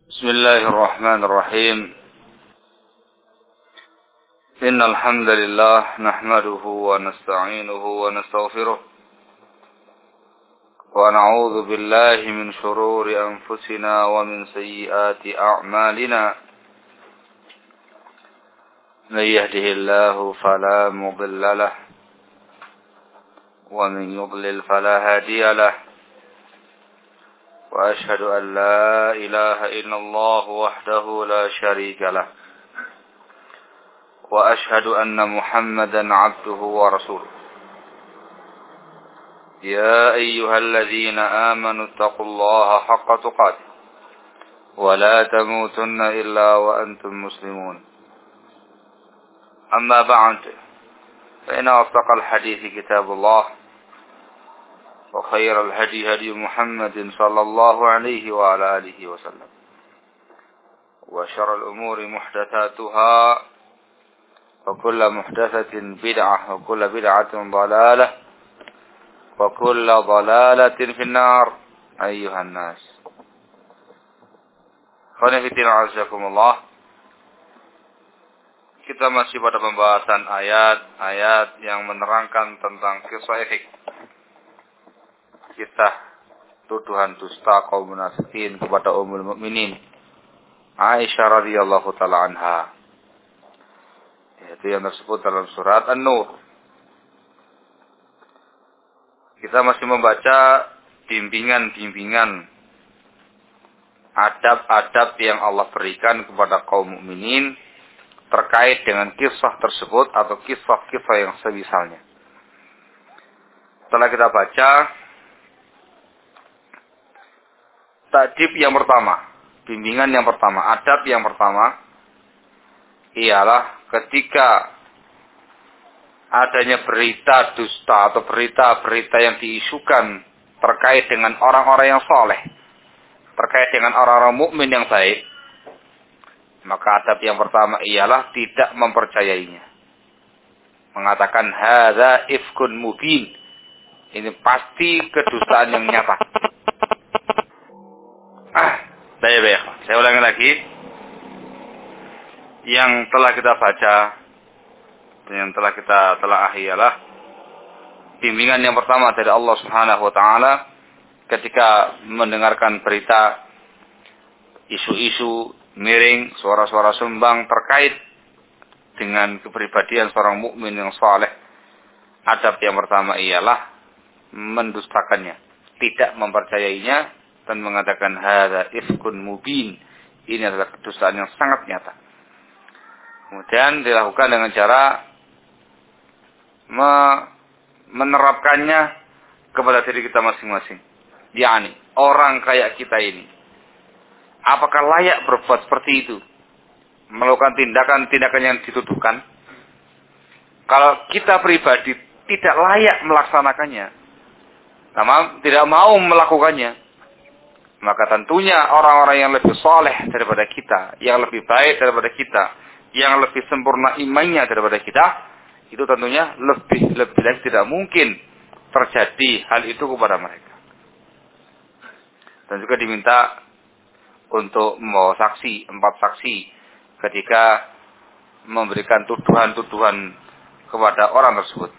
بسم الله الرحمن الرحيم إن الحمد لله نحمده ونستعينه ونستغفره ونعوذ بالله من شرور أنفسنا ومن سيئات أعمالنا من يهده الله فلا مضل له ومن يضلل فلا هادي له وأشهد أن لا إله إلا الله وحده لا شريك له وأشهد أن محمدا عبده ورسوله يا أيها الذين آمنوا اتقوا الله حق تقاته ولا تموتن إلا وأنتم مسلمون أما بعد فإن أصدق الحديث كتاب الله وخير الهدي هدي محمد صلى الله عليه وعلى آله وسلم وشر الأمور محدثاتها وكل محدثة بدعة وكل بدعة ضلالة وكل ضلالة في النار أيها الناس khonifiddin azakumullah. Kita masih pada pembahasan ayat-ayat yang menerangkan tentang kisah ifk, kisah tuduhan dusta kaum munafikin kepada Ummul Mukminin Aisyah radhiyallahu taala anha, yaitu yang tersebut dalam surat An-Nur. Kita masih membaca bimbingan-bimbingan, adab-adab yang Allah berikan kepada kaum mukminin terkait dengan kisah tersebut atau kisah-kisah yang semisalnya. Setelah kita baca tadib yang pertama, bimbingan yang pertama, adab yang pertama ialah ketika adanya berita dusta atau berita-berita yang diisukan terkait dengan orang-orang yang soleh, terkait dengan orang-orang mukmin yang baik, maka adab yang pertama ialah tidak mempercayainya. Mengatakan hadza ifkun mubin, ini pasti kedustaan yang nyata. Baik. Saya ulangi lagi. Yang telah kita baca, yang telah kita telaahi ialah bimbingan yang pertama dari Allah Subhanahu wa taala ketika mendengarkan berita isu-isu miring, suara-suara sumbang terkait dengan kepribadian seorang mukmin yang saleh. Adab yang pertama ialah mendustakannya, tidak mempercayainya dan mengatakan hadza ifkun mubin, ini adalah kedustaan yang sangat nyata. Kemudian dilakukan dengan cara menerapkannya kepada diri kita masing-masing. Yani orang kayak kita ini, apakah layak berbuat seperti itu, melakukan tindakan-tindakan yang dituduhkan? Kalau kita pribadi tidak layak melaksanakannya, tidak mau melakukannya, maka tentunya orang-orang yang lebih soleh daripada kita, yang lebih baik daripada kita, yang lebih sempurna imannya daripada kita, itu tentunya lebih tidak mungkin terjadi hal itu kepada mereka. Dan juga diminta untuk membawa saksi, 4 saksi ketika memberikan tuduhan-tuduhan kepada orang tersebut.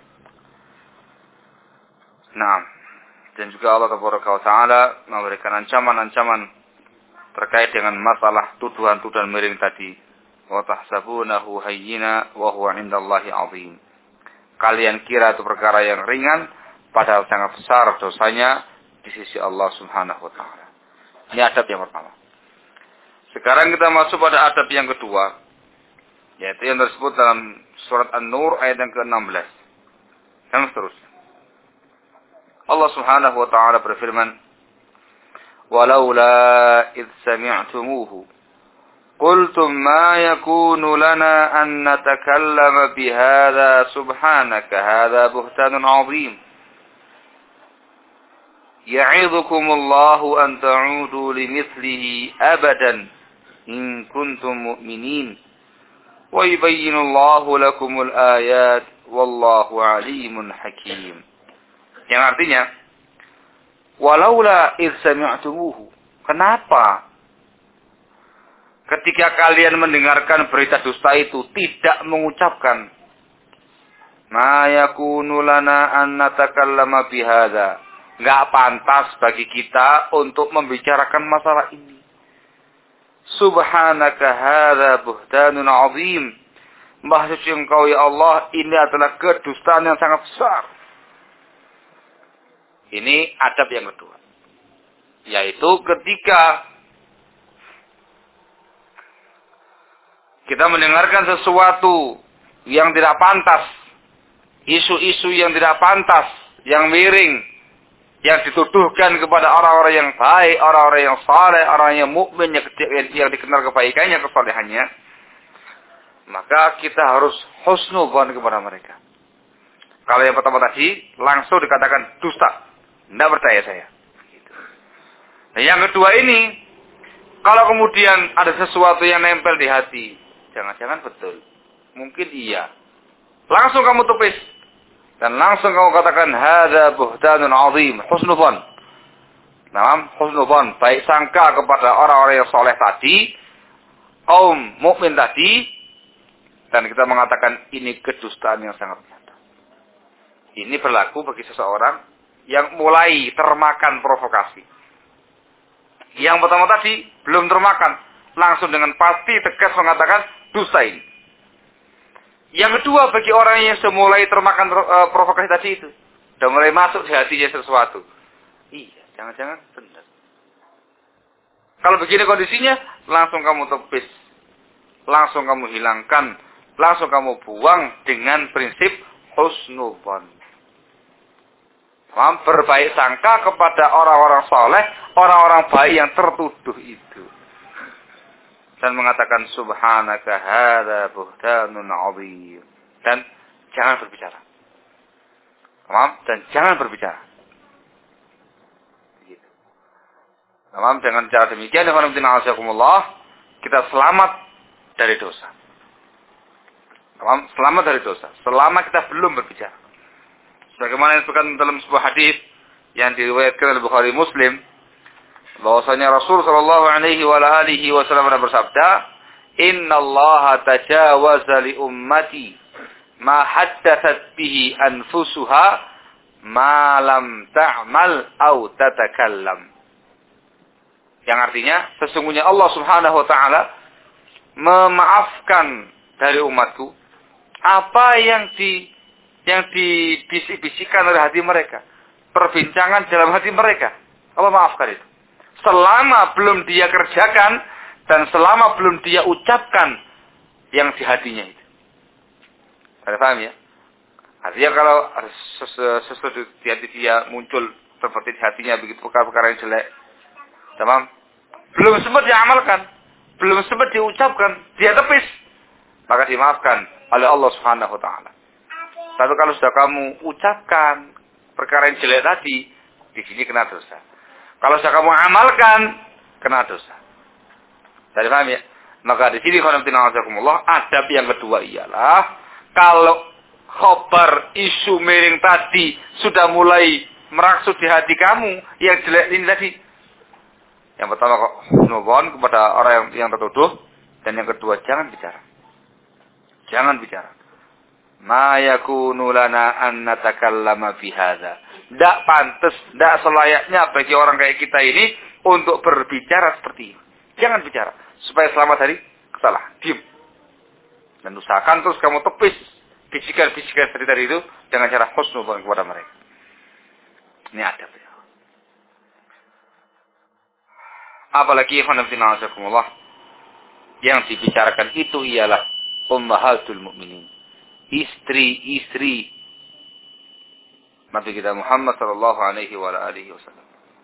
Nah, dan juga Allah Taala memberikan ancaman-ancaman terkait dengan masalah tuduhan-tuduhan miring tadi. Wa tahsabunahu hayyina wa huwa 'indallahi 'azim. Kalian kira itu perkara yang ringan, padahal sangat besar dosanya di sisi Allah Subhanahu wa taala. Ini adab yang pertama. Sekarang kita masuk pada adab yang kedua, yaitu yang tersebut dalam surat An-Nur ayat yang ke-16. Dan seterusnya. Allah Subhanahu wa taala berfirman, "Walaula idz sami'tumuhu qultum ma yakunu lana an natakallama bihadza subhanaka hadza buhtanun 'azim. Ya'idhukumullahu an ta'udu limithlihi abadan in kuntum mu'minin. Wa yubayyinullahu lakumul ayat wallahu 'alimun hakim." Yang artinya, walaula idz sami'tumuhu, kenapa ketika kalian mendengarkan berita dusta itu tidak mengucapkan ma yakunu lana an natakallama bihadza. Enggak pantas bagi kita untuk membicarakan masalah ini. Subhanaka hadza buhtanun 'azim. Maha suci Engkau ya Allah, ini adalah kedustaan yang sangat besar. Ini adab yang kedua. Yaitu ketika kita mendengarkan sesuatu yang tidak pantas, isu-isu yang tidak pantas, yang miring, yang dituduhkan kepada orang-orang yang baik, orang-orang yang saleh, orang yang mukmin, yang dikenal kebaikannya, kesalehannya, maka kita harus husnudzon kepada mereka. Kalau yang pertama tadi langsung dikatakan dusta, tidak percaya saya. Nah, yang kedua ini, kalau kemudian ada sesuatu yang nempel di hati, jangan-jangan betul, mungkin iya, langsung kamu tepis dan langsung kamu katakan hadza buhtanun 'azim, husnudzon. Nah, husnudzon, baik sangka kepada orang-orang yang soleh tadi, kaum mukmin tadi. Dan kita mengatakan ini kedustaan yang sangat nyata. Ini berlaku bagi seseorang yang mulai termakan provokasi. Yang pertama tadi belum termakan, langsung dengan pasti tegas mengatakan dusta ini. Yang kedua bagi orang yang semulai termakan provokasi tadi itu, sudah mulai masuk di hatinya sesuatu. Iya, jangan-jangan benar. Kalau begini kondisinya, langsung kamu tepis, langsung kamu hilangkan. Langsung kamu buang dengan prinsip husnudzon. Berbaik sangka kepada orang-orang soleh, orang-orang baik yang tertuduh itu. Dan mengatakan subhanaka hadza buhtanun 'azim. Dan jangan berbicara. Dan jangan berbicara. Gitu. Dengan cara demikian, kita selamat dari dosa. Selamat dari dosa. Selama kita belum berbicara. Sebagaimana yang disebutkan dalam sebuah hadis yang diriwayatkan oleh Bukhari Muslim, bahwasanya Rasul sallallahu alaihi wasallam bersabda, "Inna Allah tajawaza li ummati ma haddatsat bihi anfusuha ma lam ta'mal aw tatakallam." Yang artinya, sesungguhnya Allah Subhanahu wa taala memaafkan dari umatku apa yang dibisik-bisikkan oleh hati mereka, perbincangan dalam hati mereka. Allah maafkan itu. Selama belum dia kerjakan dan selama belum dia ucapkan yang di hatinya itu. Ada paham ya? Artinya kalau sesuatu di hati dia muncul seperti di hatinya begitu perkara-perkara yang jelek, tamam? Belum sempat diamalkan, belum sempat diucapkan, dia tepis, maka dimaafkan oleh Allah Subhanahu wa taala. Tapi kalau sudah kamu ucapkan perkara yang jelek tadi, di sini kena dosa. Kalau sudah kamu amalkan, kena dosa. Jadi paham ya? Maka di sini adab yang kedua ialah kalau khobar isu miring tadi sudah mulai merangsuk di hati kamu yang jelek ini tadi. Yang pertama nuwun kepada orang yang tertuduh, dan yang kedua jangan bicara. Jangan bicara. Ma yakunu lana an natakallama fi hadza. Tidak pantas, tidak selayaknya bagi orang kayak kita ini untuk berbicara seperti ini. Jangan bicara supaya selamat dari kesalahan. Diam. Dan usahakan terus kamu tepis bisikan-bisikan seperti tadi itu dengan cara husnudzon kepada mereka. Ini adab ya. Apalagi yang dibicarakan itu ialah ummahatul mukminin, istri-istri Nabi kita Muhammad sallallahu alaihi wasallam.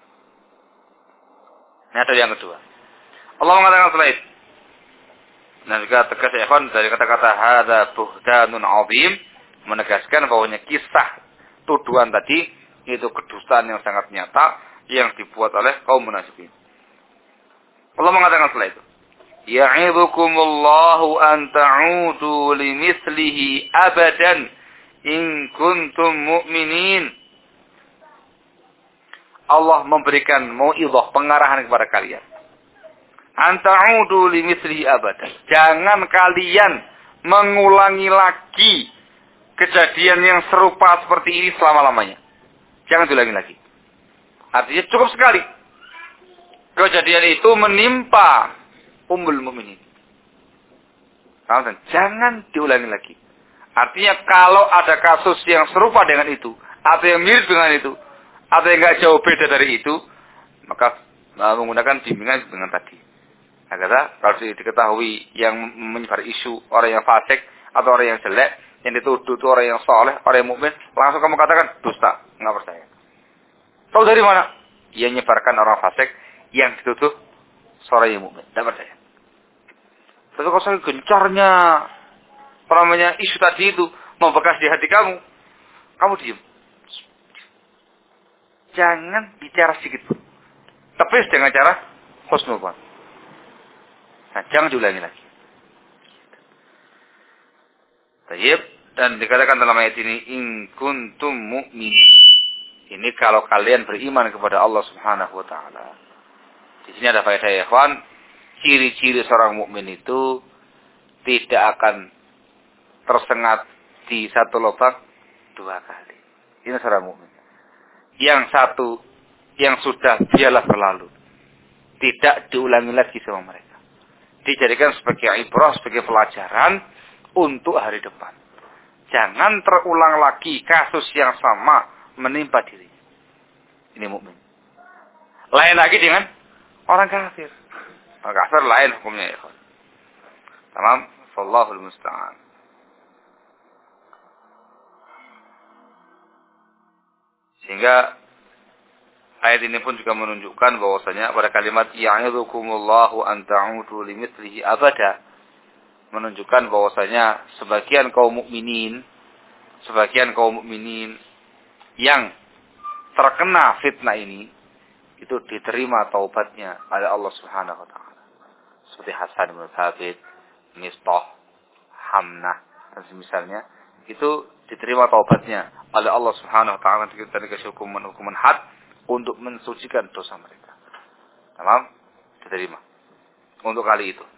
Ini ada yang kedua. Allah mengatakan setelah itu, dan juga tegas ikhwan dari kata-kata hadza buhtanun 'azim, menegaskan bahwanya kisah tuduhan tadi itu kedustaan yang sangat nyata yang dibuat oleh kaum munafikin. Allah mengatakan setelah itu, Ya'idhukumullahu an ta'udu limithlihi abadan in kuntum mu'minin. Allah memberikan mau'idhah, pengarahan kepada kalian. Anta'udu limithlihi abadan. Jangan kalian mengulangi lagi kejadian yang serupa seperti ini selama-lamanya. Jangan diulangi lagi. Artinya cukup sekali. Kejadian itu menimpa Ummul Mukminin. Jangan diulangi lagi. Artinya kalau ada kasus yang serupa dengan itu, atau yang mirip dengan itu, atau yang nggak jauh beda dari itu, maka menggunakan bimbingan tadi. Nah, kata, kalau diketahui yang menyebar isu orang yang fasik atau orang yang jelek, yang dituduh itu orang yang soleh, orang yang mukmin, langsung kamu katakan dusta, nggak percaya. Tahu dari mana? Yang menyebarkan orang fasik yang dituduh seorang yang mukmin, tidak percaya. Tapi kalau saya gencarnya, namanya isu tadi itu membekas di hati kamu, kamu diam. Jangan bicara sedikit pun. Tepis dengan cara husnul dzan. Nah, jangan diulangi lagi. Baik, dan dikatakan dalam ayat ini, in kuntum mu'minin. Ini kalau kalian beriman kepada Allah Subhanahu wa taala. Di sini ada faedah ya, ikhwan. Ciri-ciri seorang mukmin itu tidak akan tersengat di satu lubang dua kali. Ini seorang mukmin. Yang satu yang sudah biarlah berlalu. Tidak diulangi lagi sama mereka. Dijadikan sebagai ibrah, sebagai pelajaran untuk hari depan. Jangan terulang lagi kasus yang sama menimpa diri. Ini mukmin. Lain lagi dengan orang kafir. Orang kafir lain hukumnya ya. Tamam, wallahul musta'an. Sehingga ayat ini pun juga menunjukkan bahwasanya pada kalimat ya'idzukumullahu an ta'udu limithlihi abada, menunjukkan bahwasanya sebagian kaum mukminin yang terkena fitnah ini itu diterima taubatnya oleh Allah Subhanahu wa taala. Seperti Hasan bin Thabit, Mistah, Hamnah dan semisalnya, itu diterima taubatnya oleh Allah Subhanahu wa taala ketika dikasih hukuman had untuk mensucikan dosa mereka. Tamam? Diterima. Untuk kali itu.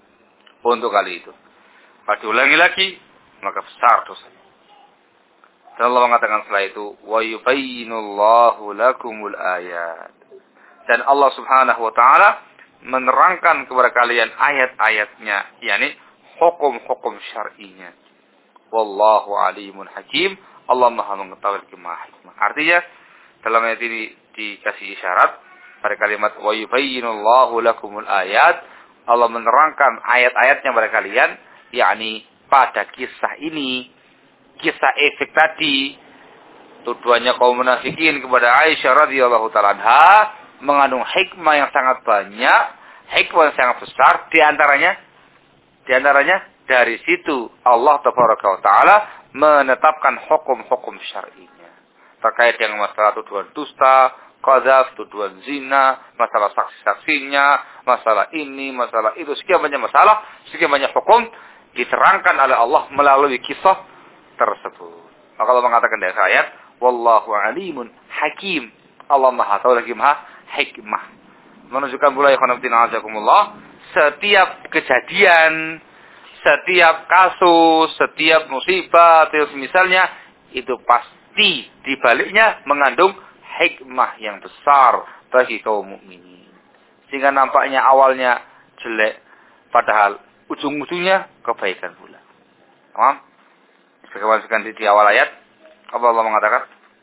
Kalau diulangi lagi, maka besar dosanya. Dan Allah mengatakan setelah itu, wa yubayyinullahu lakumul ayat. Dan Allah Subhanahu wa taala menerangkan kepada kalian ayat-ayatnya, yakni hukum-hukum syar'inya. Wallahu alimun hakim. Allah Maha mengetahui lagi Maha hikmah. Artinya dalam ayat ini dikasih isyarat pada kalimat wa yubayyinullahu lakumul ayat. Allah menerangkan ayat-ayatnya kepada kalian, yakni pada kisah ini, kisah efek tadi, tuduhannya kaum munafikin kepada Aisyah radhiyallahu taala anha mengandung hikmah yang sangat banyak, hikmah yang sangat besar. Di antaranya dari situ Allah tabaraka wa taala menetapkan hukum-hukum syar'inya terkait dengan masalah tuduhan dusta, qadzaf, tuduhan zina, masalah saksi-saksinya, masalah ini, masalah itu, sekian banyak masalah, sekian banyak hukum diterangkan oleh Allah melalui kisah tersebut. Maka Allah mengatakan dari ayat, wallahu alimun hakim. Allah Maha tahu lagi Maha hikmah. Menunjukkan pula ya khonaftina azakumullah, setiap kejadian, setiap kasus, setiap musibah, atau misalnya, itu pasti dibaliknya mengandung hikmah yang besar bagi kaum mukminin. Sehingga nampaknya awalnya jelek, padahal ujung-ujungnya kebaikan pula. Paham? Sebagaimana di awal ayat, Allah mengatakan,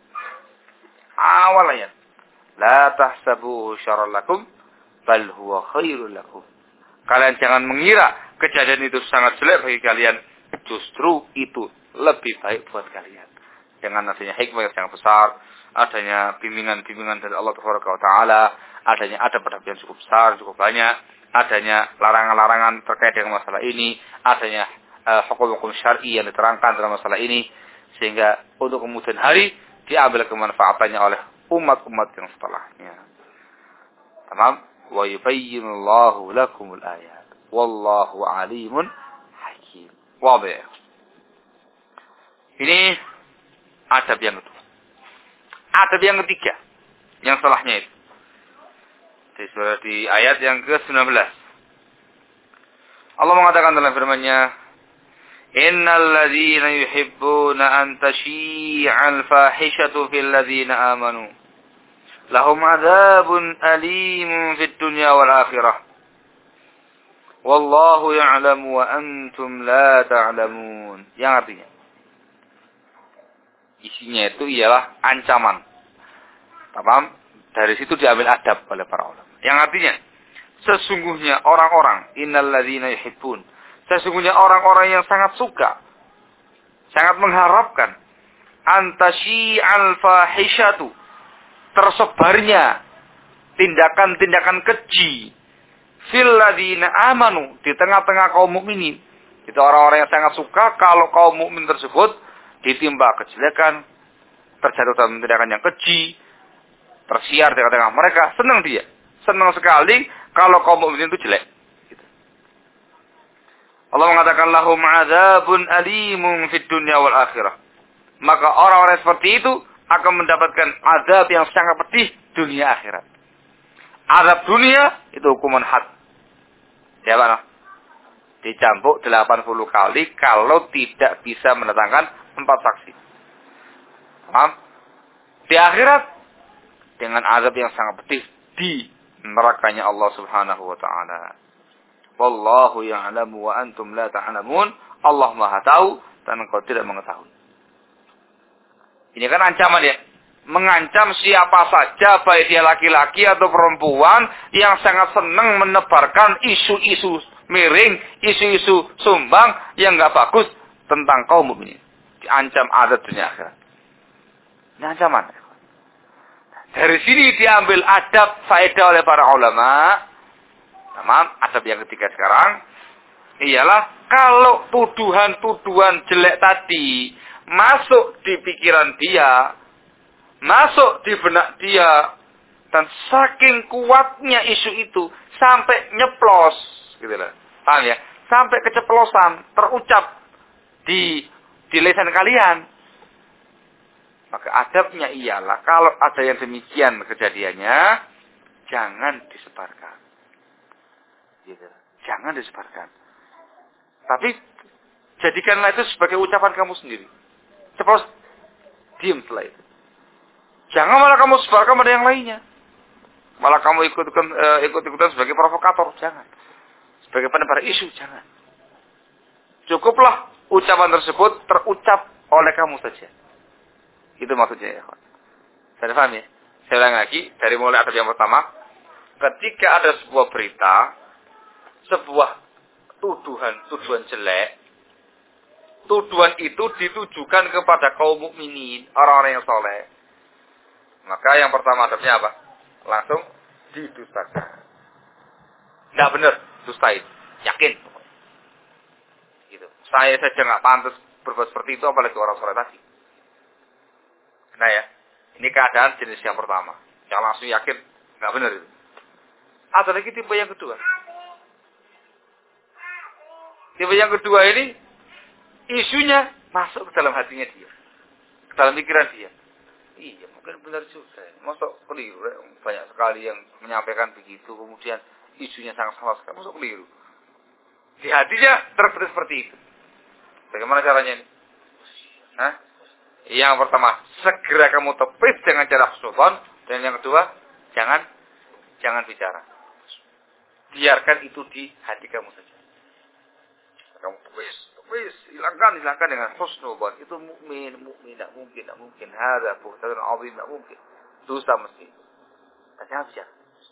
awal ayat, la tahsabuhu syarran lakum, bal huwa khairul lakum. Kalian jangan mengira kejadian itu sangat jelek bagi kalian, justru itu lebih baik buat kalian. Dengan adanya hikmah yang sangat besar, adanya bimbingan-bimbingan dari Allah Taala, adanya adab-adab yang cukup besar, cukup banyak, adanya larangan-larangan terkait dengan masalah ini, adanya hukum-hukum syar'i yang diterangkan dalam masalah ini, sehingga untuk kemudian hari diambil kemanfaatannya oleh umat-umat yang setelahnya. Tamam? Wa yubayyinullahu lakumul ayat. Wallahu alimun hakim. Wadih. Ini adab yang kedua. Adab yang ketiga, yang setelahnya itu. Di ayat yang ke-19. Allah mengatakan dalam firman-Nya, "Innal ladzina yuhibbuna an tashi'al fahishatu fil ladzina amanu lahum adzabun alimun fid dunya wal akhirah. Wallahu ya'lamu wa antum la ta'lamun." Yang artinya, isinya itu ialah ancaman. Paham? Dari situ diambil adab oleh para ulama. Yang artinya, sesungguhnya orang-orang, innal ladzina yuhibbun, sesungguhnya orang-orang yang sangat suka, sangat mengharapkan antasyi'al fahishatu, tersebarnya tindakan-tindakan keji fil ladzina amanu, di tengah-tengah kaum mukminin. Itu orang-orang yang sangat suka kalau kaum mukmin tersebut ditimpa kejelekan, terjatuh dalam tindakan yang keji, tersiar di tengah-tengah mereka, senang dia. Senang sekali kalau kaum mukmin itu jelek. Gitu. Allah mengatakan lahum adzabun alimun fid dunya wal akhirah. Maka orang-orang seperti itu akan mendapatkan azab yang sangat pedih dunia akhirat. Azab dunia itu hukuman had. Ya Pak? Dicampuk 80 kali kalau tidak bisa mendatangkan 4 saksi. Paham? Di akhirat dengan azab yang sangat pedih di nerakanya Allah Subhanahu wa taala. Wallahu ya'lamu wa antum la ta'lamun. Allah Maha tahu dan engkau tidak mengetahui. Ini kan ancaman ya. Mengancam siapa saja, baik dia laki-laki atau perempuan yang sangat senang menebarkan isu-isu miring, isu-isu sumbang yang enggak bagus tentang kaum mukminin. Diancam azab dunia akhirat. Ini ancaman. Dari sini diambil adab faedah oleh para ulama. Adab yang ketiga sekarang ialah kalau tuduhan-tuduhan jelek tadi masuk di pikiran dia, masuk di benak dia, dan saking kuatnya isu itu sampai nyeplos, gitu loh. Paham ya? Sampai keceplosan terucap di lisan kalian. Maka adabnya ialah kalau ada yang demikian kejadiannya, jangan disebarkan. Gitu. Jangan disebarkan. Tapi jadikanlah itu sebagai ucapan kamu sendiri. Ceplos, diam setelah itu. Jangan malah kamu sebarkan pada yang lainnya. Malah kamu ikut-ikutan sebagai provokator, jangan. Sebagai penebar isu, jangan. Cukuplah ucapan tersebut terucap oleh kamu saja. Itu maksudnya ya. Saya paham ya? Saya ulang lagi, dari mulai adab yang pertama. Ketika ada sebuah berita, sebuah tuduhan jelek, tuduhan itu ditujukan kepada kaum mukminin, orang-orang yang soleh. Maka yang pertama adabnya apa? Langsung didustakan. Tidak benar, dustain. Yakin. Gitu. Saya saja nggak pantas berbuat seperti itu, apalagi orang soleh tadi. Nah ya, ini keadaan jenis yang pertama. Yang langsung yakin, nggak benar itu. Ada lagi tipe yang kedua. Tipe yang kedua ini, isunya masuk ke dalam hatinya dia. Ke dalam pikiran dia. Iya, mungkin benar juga. Masuk keliru. Banyak sekali yang menyampaikan begitu. Kemudian isunya sangat salah sekali. Masuk keliru. Di hatinya terbetik seperti itu. Bagaimana caranya ini? Hah? Yang pertama, segera kamu tepis dengan cara husnuzon. Dan yang kedua, jangan bicara. Biarkan itu di hati kamu saja. Kamu tepis, hilangkan dengan husnuzon. Itu mukmin, tidak mungkin. Hada buhtanun azim, tidak mungkin. Dosa mesti. Jangan bicara.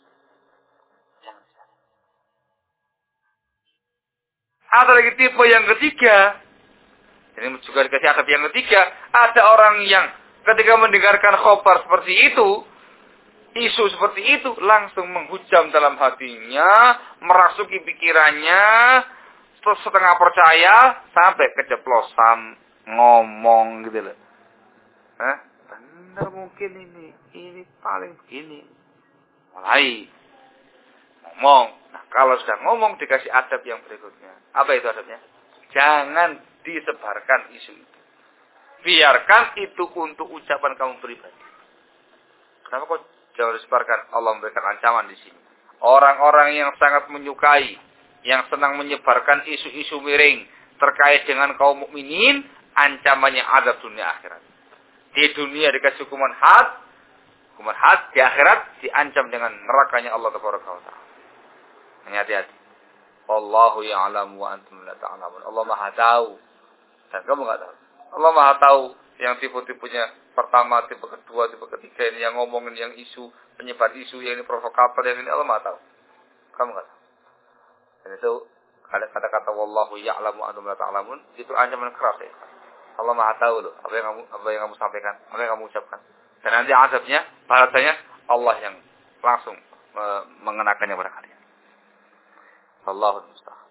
Ada lagi tipe yang ketiga. Ini juga dikasih adab yang ketiga. Ada orang yang ketika mendengarkan khobar seperti itu, isu seperti itu, langsung menghujam dalam hatinya, merasuki pikirannya, setengah percaya, sampai keceplosan ngomong gitu loh. Benar mungkin ini paling begini. Mulai ngomong. Nah, kalau sudah ngomong dikasih adab yang berikutnya. Apa itu adabnya? Jangan disebarkan isu itu. Biarkan itu untuk ucapan kamu pribadi. Kenapa kok jangan disebarkan? Allah memberikan ancaman di sini. Orang-orang yang sangat menyukai yang senang menyebarkan isu-isu miring terkait dengan kaum mukminin, ancamannya azab dunia akhirat. Di dunia dikasih hukuman had, di akhirat diancam dengan nerakanya Allah Taala. Hati-hati. Wallahu ya'lamu wa antum la ta'lamun. Allah Maha tahu dan kamu enggak tahu. Allah Maha tahu yang tipe-tipenya pertama, tipe kedua, tipe ketiga ini yang ngomongin yang isu, penyebar isu, yang ini provokator, yang ini Allah Maha tahu. Kamu enggak tahu. Dan itu kata-kata wallahu ya'lamu wa antum la ta'lamun itu ancaman keras ya. Allah Maha tahu loh apa yang kamu sampaikan, apa yang kamu ucapkan. Dan nanti azabnya, balasannya Allah yang langsung mengenakannya pada kalian. Allahul musta'an.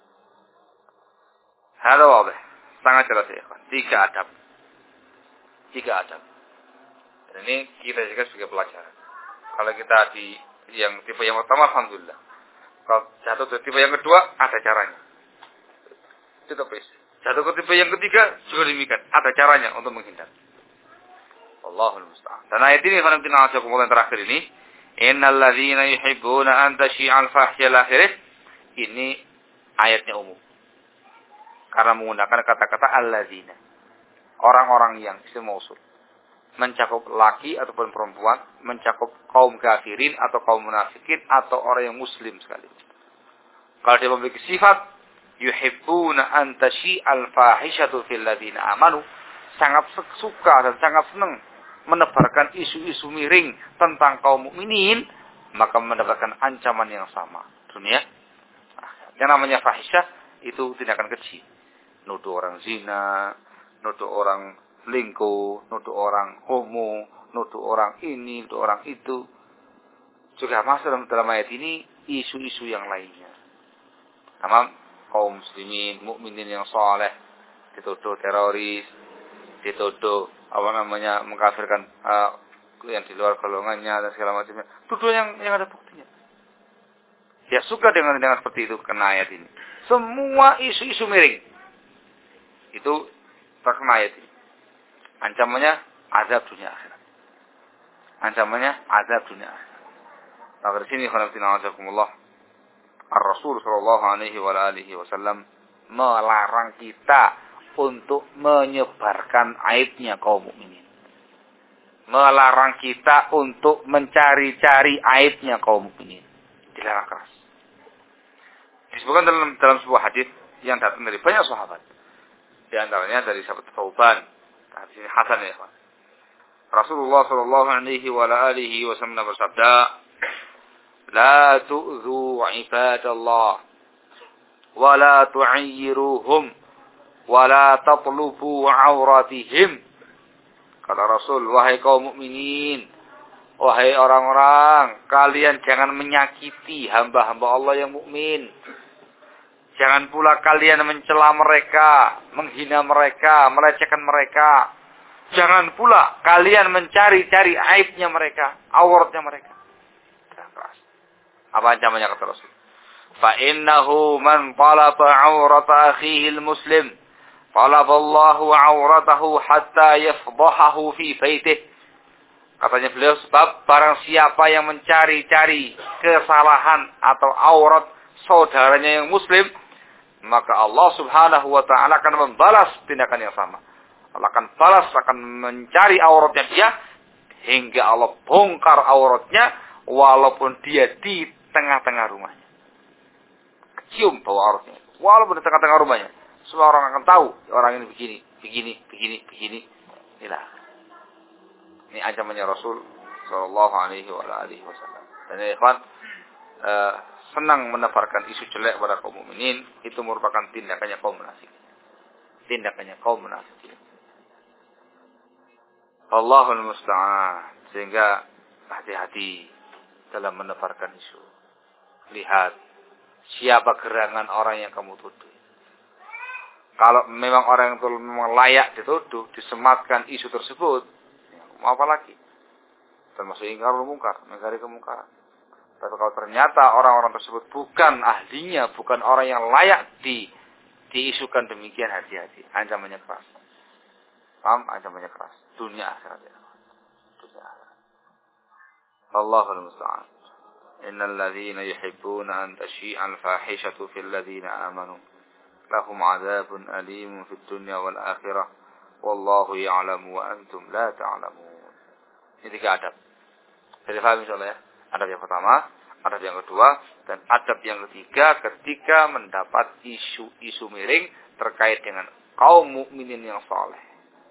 Hada wabih. Sangat jelas ya. 3 adab. Dan ini kita juga sebagai pelajaran. Kalau kita di yang tipe yang pertama, alhamdulillah. Kalau jatuh ke tipe yang kedua, ada caranya. Itu bis. Jatuh ke tipe yang ketiga, juga demikian. Ada caranya untuk menghindar. Allahul musta'an. Dan ayat ini, yang terakhir ini, innal ladzina yuhibbuna an tashi'al fahsya al-akhirah. Ini ayatnya umum. Karena menggunakan kata-kata alladzina. Orang-orang yang isim mausul. Mencakup laki ataupun perempuan, mencakup kaum kafirin atau kaum munafikin atau orang yang muslim sekali. Kalau dia memiliki sifat yuhibbuna an tashi'al fahishatu fil ladzina amanu, sangat suka dan sangat senang menebarkan isu-isu miring tentang kaum mukminin, maka mendapatkan ancaman yang sama dunia. Yang namanya fahisyah itu tindakan keji. Nuduh orang zina, nuduh orang selingkuh, nuduh orang homo, nuduh orang ini, nuduh orang itu. Juga masuk dalam ayat ini isu-isu yang lainnya. Sama kaum muslimin, mukminin yang saleh dituduh teroris, dituduh mengkafirkan yang di luar golongannya dan segala macamnya. Tuduh yang ada buktinya. Ya suka dengan seperti itu kena ayat ini. Semua isu-isu miring itu terkena ayat ini. Ancamannya azab dunia akhirat. Maka di sini khonafidinallahikumullah, Ar-Rasul sallallahu alaihi wasallam melarang kita untuk menyebarkan aibnya kaum mukminin. Melarang kita untuk mencari-cari aibnya kaum mukminin. Dilarang keras. Disebutkan dalam sebuah hadis yang datang dari banyak sahabat. Di antaranya dari sahabat Thauban. Hadis ini hasan ya, Pak. Rasulullah sallallahu alaihi wasallam bersabda, "La tu'dhu 'ibadallah wa la tu'ayyiruhum wa la tatlubu 'auratihim." Kata Rasul, wahai kaum mukminin, wahai orang-orang, kalian jangan menyakiti hamba-hamba Allah yang mukmin. Jangan pula kalian mencela mereka, menghina mereka, melecehkan mereka. Jangan pula kalian mencari-cari aibnya mereka, auratnya mereka. Apa ancamannya kata Rasul? Fa innahu man talaba aurata akhihi al-muslim, talaballahu auratahu hatta yafdahahu fi baitih. Katanya beliau, sebab barang siapa yang mencari-cari kesalahan atau aurat saudaranya yang muslim, maka Allah Subhanahu wa taala akan membalas tindakan yang sama. Allah akan mencari auratnya dia hingga Allah bongkar auratnya walaupun dia di tengah-tengah rumahnya. Cium bau auratnya walaupun di tengah-tengah rumahnya. Semua orang akan tahu orang ini begini. Inilah. Ini ancamannya Rasul sallallahu alaihi wasallam. Dan ya ikhwan, senang menebarkan isu jelek pada kaum mukminin itu merupakan tindakannya kaum munafik. Allahul musta'an. Sehingga hati-hati dalam menebarkan isu. Lihat siapa gerangan orang yang kamu tuduh. Kalau memang orang itu memang layak dituduh, disematkan isu tersebut, mau apa lagi? Termasuk ingkar mungkar, mengingkari kemungkaran. Tapi kalau ternyata orang-orang tersebut bukan ahlinya, bukan orang yang layak diisukan demikian, hati-hati. Ancamannya keras. Paham? Ancamannya keras. Dunia akhirat. Allahul musta'an. Innal ladzina yuhibbuna an tashi'al fahishatu fil ladzina amanu lahum 'adzabun alimun fid dunya wal akhirah wallahu ya'lamu wa antum la ta'lamun. Ini 3 adab. Jadi paham insyaallah ya. Adab yang pertama, adab yang kedua, dan adab yang ketiga ketika mendapat isu-isu miring terkait dengan kaum mukminin yang saleh.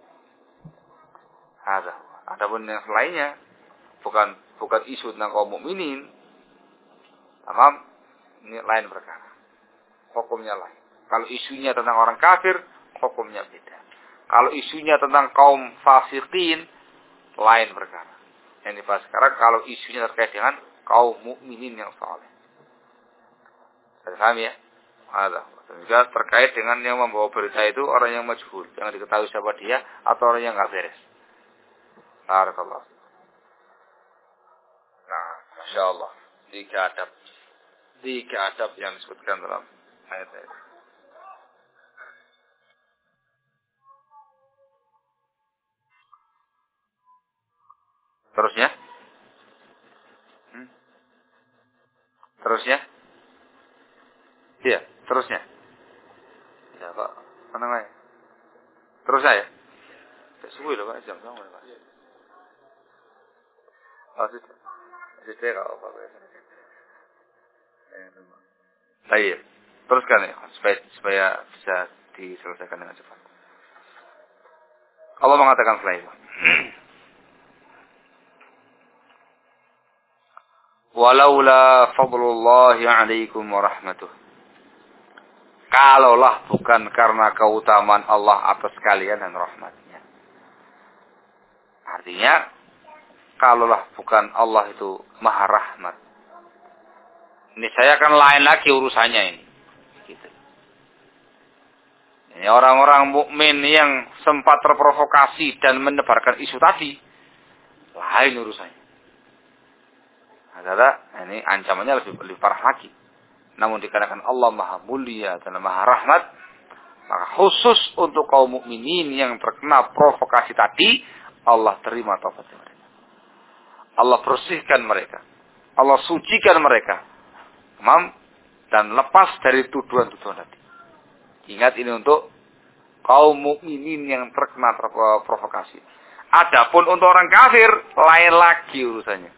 Adapun yang lainnya bukan isu tentang kaum mukminin. Paham? Ini lain perkara. Hukumnya lain. Kalau isunya tentang orang kafir, hukumnya beda. Kalau isunya tentang kaum fasikin, lain perkara. Yang dibahas sekarang kalau isunya terkait dengan kaum mukminin yang saleh. Sudah paham ya? Ada. Juga terkait dengan yang membawa berita itu orang yang majhul, yang diketahui siapa dia atau orang yang enggak beres. Barakallah. Nah, Masya Allah. 3 adab yang disebutkan dalam ayat ini. Terusnya? Terusnya? Iya, terusnya. Ya, Pak. Apa namanya? Terusnya ya? Subuh loh, Pak. Jam sama, Pak. Oh, sudah. Sudah kalau apa, Pak. Baik. Teruskan ya, supaya bisa diselesaikan dengan cepat. Allah mengatakan setelah itu. Walaula fadlullahi alaikum wa rahmatuh. Kalaulah bukan karena keutamaan Allah atas kalian dan rahmatnya. Artinya, kalaulah bukan Allah itu maha rahmat. Ini saya akan lain lagi urusannya ini. Gitu. Ini orang-orang mukmin yang sempat terprovokasi dan menebarkan isu tadi, lain urusannya. Ini ancamannya lebih parah lagi. Namun dikarenakan Allah maha mulia dan maha rahmat, maka khusus untuk kaum mukminin yang terkena provokasi tadi, Allah terima taubat mereka. Allah bersihkan mereka. Allah sucikan mereka. Dan lepas dari tuduhan-tuduhan tadi. Ingat ini untuk kaum mukminin yang terkena provokasi. Adapun untuk orang kafir, lain lagi urusannya.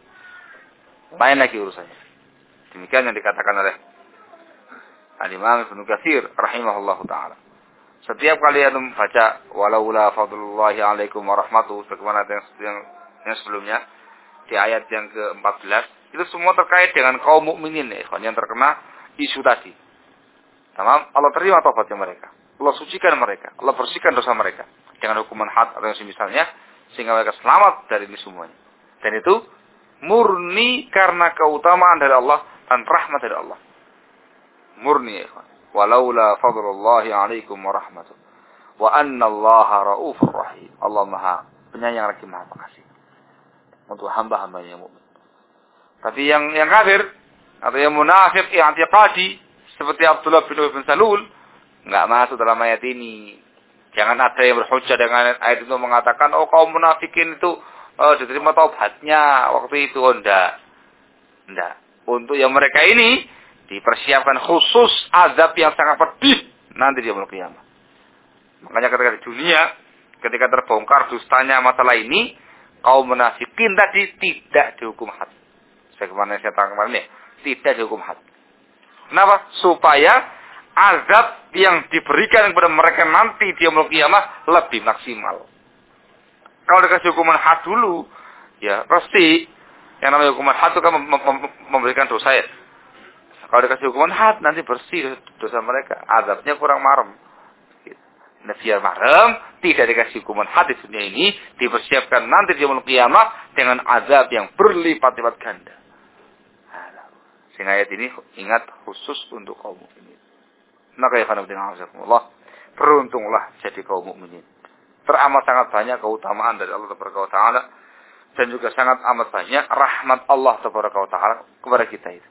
Demikian yang dikatakan oleh Al-Imam Ibnu Katsir rahimahullahu taala. Setiap kali antum baca walaula fadlullahi alaikum warahmatuhu sebagaimana yang sebelumnya di ayat yang ke-14, itu semua terkait dengan kaum mukminin yang terkena isu tadi. Tamam, Allah terima taubatnya mereka. Allah sucikan mereka, Allah bersihkan dosa mereka dengan hukuman had atau yang semisalnya sehingga mereka selamat dari ini semuanya. Dan itu murni karena keutamaan dari Allah dan rahmat dari Allah. Murni ya ikhwan. Walaula fadlullahi alaikum wa rahmatuh. Wa anna allaha ra'ufur rahim. Allah maha penyayang lagi maha pengasih. Untuk hamba-hambanya yang mukmin. Tapi yang kafir atau yang munafik i'tiqadi seperti Abdullah bin Ubay bin Salul enggak masuk dalam ayat ini. Jangan ada yang berhujjah dengan ayat itu mengatakan oh kaum munafikin itu diterima taubatnya waktu itu. Enggak. Untuk yang mereka ini dipersiapkan khusus azab yang sangat pedih nanti di yaumul qiyamah. Makanya ketika di dunia, ketika terbongkar dustanya masalah ini, kaum munafikin tadi tidak dihukum had. Sebagaimana saya katakan kemarin ya, tidak dihukum had. Kenapa? Supaya azab yang diberikan kepada mereka nanti di yaumul qiyamah lebih maksimal. Kalau dikasih hukuman had dulu, ya pasti yang namanya hukuman had itu kan memberikan dosa ya. Kalau dikasih hukuman had nanti bersih dosa mereka, azabnya kurang marem. Nah, biar marem, tidak dikasih hukuman had di dunia ini, dipersiapkan nanti di yaumul qiyamah dengan azab yang berlipat-lipat ganda. Sehingga ayat ini ingat khusus untuk kaum mukminin. Maka ya Allah, beruntunglah jadi kaum mukminin. Teramat sangat banyak keutamaan dari Allah Taala dan juga sangat amat banyak rahmat Allah Taala kepada kita itu.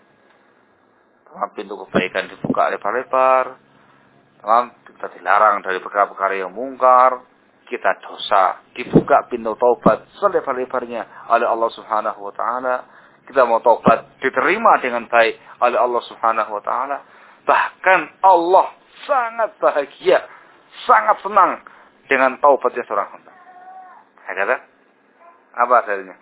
Pintu kebaikan dibuka lebar-lebar. Kita dilarang dari perkara-perkara yang mungkar. Kita dosa dibuka pintu taubat selebar-lebarnya oleh Allah Subhanahu wa taala. kita mau taubat diterima dengan baik oleh Allah Subhanahu wa taala. Bahkan Allah sangat bahagia, sangat senang dengan taubatnya seorang hamba. Kata apa dalilnya?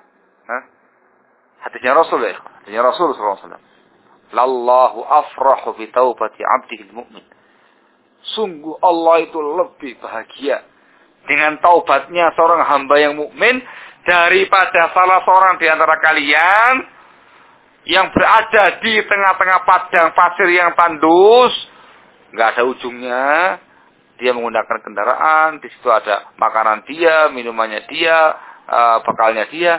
Hadisnya Rasul ya, hadisnya Rasul sallallahu alaihi wasallam. Lallahu afrahu bi taubati 'abdihi al-mu'min. Sungguh Allah itu lebih bahagia dengan taubatnya seorang hamba yang mukmin daripada salah seorang di antara kalian yang berada di tengah-tengah padang pasir yang tandus, nggak ada ujungnya. Dia menggunakan kendaraan, di situ ada makanan dia, minumannya dia, bekalnya dia.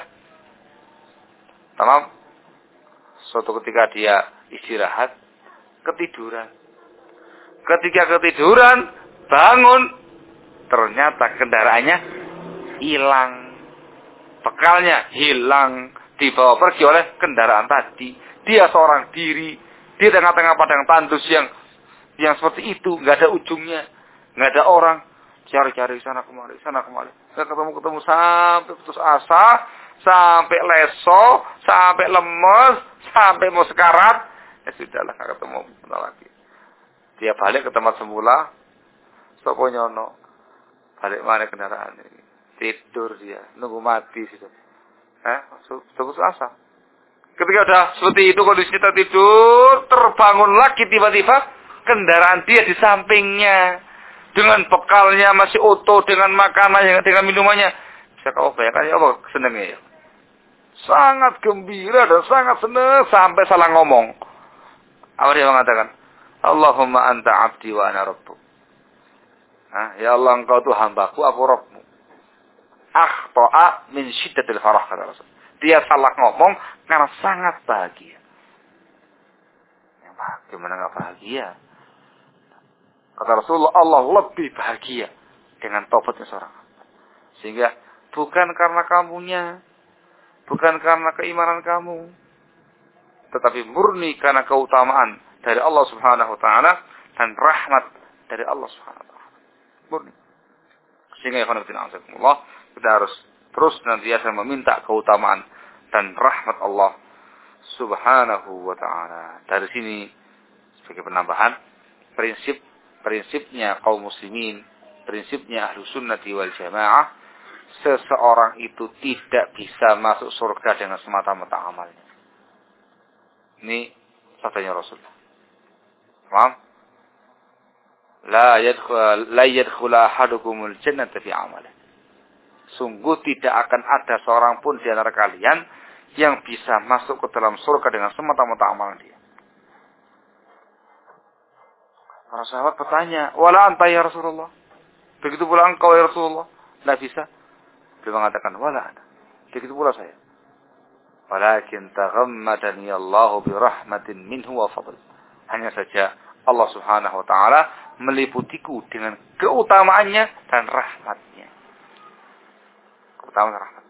Tamam. Suatu ketika dia istirahat, ketiduran. Ketika ketiduran, bangun, ternyata kendaraannya hilang. Bekalnya hilang, dibawa pergi oleh kendaraan tadi. Dia seorang diri di tengah-tengah padang tandus yang seperti itu, nggak ada ujungnya, nggak ada orang, cari-cari sana kemari, nggak ketemu sampai putus asa, sampai leso, sampai lemes, sampai mau sekarat, ya sudahlah nggak ketemu lagi. Dia balik ke tempat semula, sopo nyono, balik mana kendaraan ini, tidur dia, nunggu mati situ. Putus asa. Ketika udah seperti itu kondisinya tidur, terbangun lagi tiba-tiba kendaraan dia di sampingnya dengan bekalnya masih utuh, dengan makanannya, dengan minumannya. Bisa kau bayangkan ya apa senengnya ya? Sangat gembira dan sangat senang sampai salah ngomong. Apa dia mengatakan? Allahumma anta abdi wa ana rabbuk. Ya Allah, engkau itu hambaku, aku Rabbmu. Akhta'a min syiddatil farah, kata Rasul. Dia salah ngomong karena sangat bahagia. Gimana enggak bahagia? Kata Rasulullah, Allah lebih bahagia dengan taubatnya seorang hamba. Sehingga bukan karena kamunya, bukan karena keimanan kamu, tetapi murni karena keutamaan dari Allah Subhanahu wa taala dan rahmat dari Allah Subhanahu wa taala. Murni. Sehingga ya Allah, kita harus terus senantiasa meminta keutamaan dan rahmat Allah Subhanahu wa taala. Dari sini sebagai penambahan, prinsipnya kaum muslimin, prinsipnya ahlu sunnati wal jamaah, seseorang itu tidak bisa masuk surga dengan semata-mata amalnya. Ini sabdanya Rasulullah. Paham? La yadkhul ahadukumul jannata fi amalihi. Sungguh tidak akan ada seorang pun di antara kalian yang bisa masuk ke dalam surga dengan semata-mata amalan dia. Para sahabat bertanya, "Wala anta ya Rasulullah?" Begitu pula engkau ya Rasulullah? Tidak bisa. Beliau mengatakan, "Wala ana." Begitu pula saya. Walakin taghammadani Allah bi rahmatin minhu wa fadl. Hanya saja Allah Subhanahu wa taala meliputiku dengan keutamaannya dan rahmatnya. Keutamaan rahmat.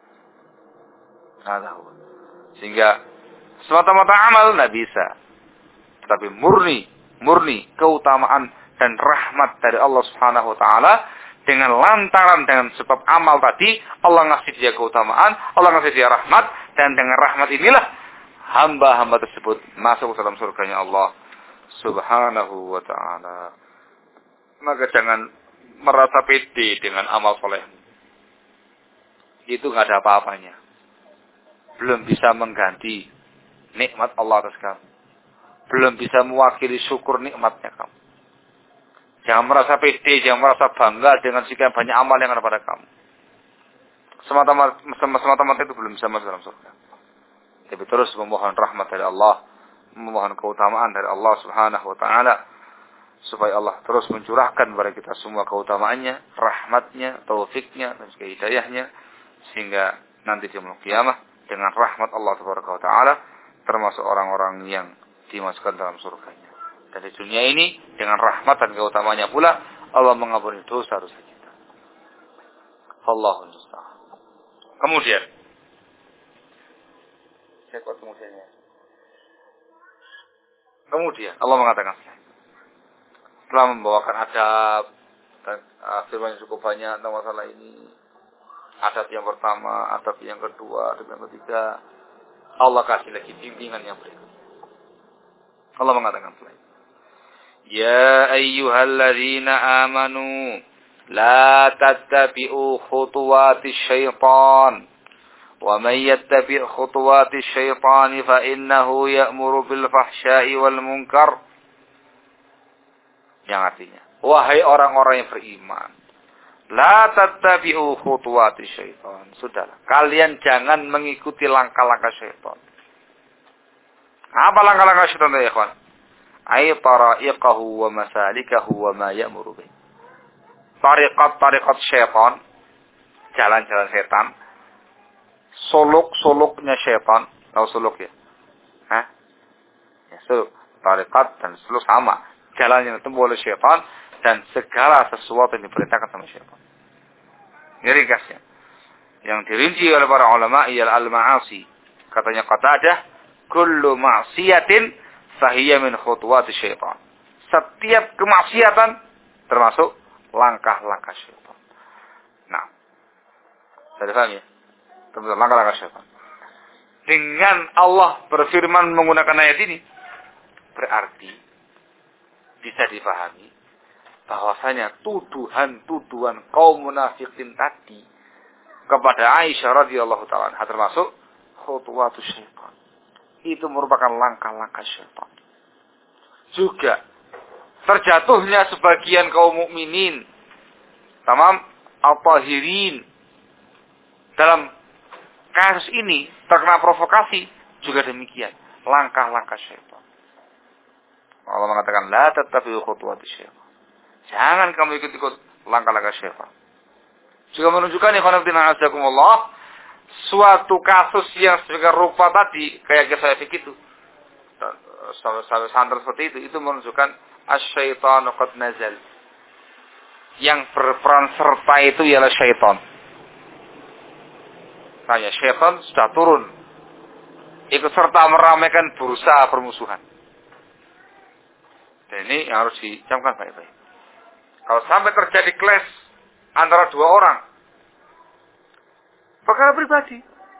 Sehingga semata-mata amal tidak bisa. Tetapi murni keutamaan dan rahmat dari Allah Subhanahu wa taala, dengan lantaran dengan sebab amal tadi Allah ngasih dia keutamaan, Allah ngasih dia rahmat, dan dengan rahmat inilah hamba-hamba tersebut masuk ke dalam surganya Allah Subhanahu wa taala. Maka jangan merasa pede dengan amal soleh. Itu enggak ada apa-apanya. Belum bisa mengganti nikmat Allah atas kamu. Belum bisa mewakili syukur nikmatnya kamu. Jangan merasa pede, jangan merasa bangga dengan sekian banyak amal yang ada pada kamu. Semata-mata itu belum bisa masuk dalam surga. Tapi terus memohon rahmat dari Allah, memohon keutamaan dari Allah Subhanahu wa taala, supaya Allah terus mencurahkan kepada kita semua keutamaannya, rahmatnya, taufiknya, dan juga hidayahnya, sehingga nanti di yaumul qiyamah dengan rahmat Allah Subhanahu wa taala termasuk orang-orang yang dimasukkan dalam surganya. Dan di dunia ini dengan rahmat dan keutamaannya pula Allah mengampuni dosa-dosa kita. Allahul musta'an. Kemudian Allah mengatakan setelah membawakan adab dan firman yang cukup banyak tentang masalah ini, adab yang pertama, adab yang kedua, adab yang ketiga, Allah kasih lagi bimbingan yang berikutnya. Allah mengatakan selain, ya ayyuhalladzina amanu la tattabi'u khutuwatis syaitan wa man yattabi' khutuwatis syaitani fa innahu ya'muru bil fahsya'i wal munkar. Yang artinya, wahai orang-orang yang beriman, la tattabi'u khutuwatis syaitan. Sudahlah, kalian jangan mengikuti langkah-langkah syaitan. Apa langkah-langkah syaitan ya ikhwan? Ay tara'iqahu wa masalikahu wa ma ya'muru bih. Tariqat syaitan, jalan-jalan setan, suluk-suluknya syaitan. Tahu suluk ya? Hah? Ya, suluk, tariqat dan suluk sama. Jalan yang ditempuh oleh syaitan dan segala sesuatu yang diperintahkan sama syaitan. Ini ringkasnya. Yang dirinci oleh para ulama ialah al-ma'asi. Katanya Qatadah, kullu ma'siyatin fahiya min khutuwati syaitan. Setiap kemaksiatan termasuk langkah-langkah syaitan. Nah, sudah paham ya? Termasuk langkah-langkah syaitan. Dengan Allah berfirman menggunakan ayat ini, berarti bisa dipahami bahwasanya tuduhan-tuduhan kaum munafikin tadi kepada Aisyah radhiyallahu taala termasuk khutuwatus syaitan. Itu merupakan langkah-langkah syaitan. Juga terjatuhnya sebagian kaum mukminin, tamam, al-tahirin, dalam kasus ini terkena provokasi juga demikian, langkah-langkah syaitan. Allah mengatakan la tattabi'u khutuwatis syaitan. Jangan kamu ikut-ikut langkah-langkah syaitan. Juga menunjukkan ikhwan fillah azakumullah, suatu kasus yang sebagai rupa tadi kayak kisah Efik itu, sampai santer seperti itu menunjukkan asy-syaitanu qad nazal. Yang berperan serta itu ialah syaitan. Tanya, syaitan sudah turun, ikut serta meramaikan berusaha permusuhan. Dan ini yang harus dicamkan baik-baik. Kalau sampai terjadi clash antara dua orang, perkara pribadi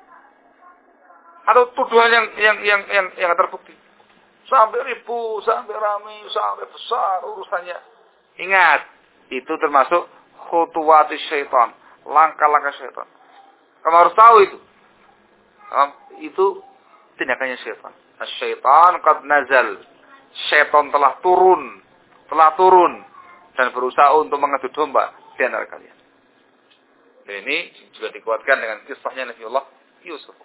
atau tuduhan yang terbukti, sampai ribu, sampai ramai, sampai besar urusannya, ingat, itu termasuk khutuwatis syaitan, langkah-langkah syaitan. Kamu harus tahu itu. Itu tindakannya syaitan. Syaitan qad nazal. Syaitan telah turun dan berusaha untuk mengadu domba di antara kalian. Dan ini juga dikuatkan dengan kisahnya Nabiullah Yusuf.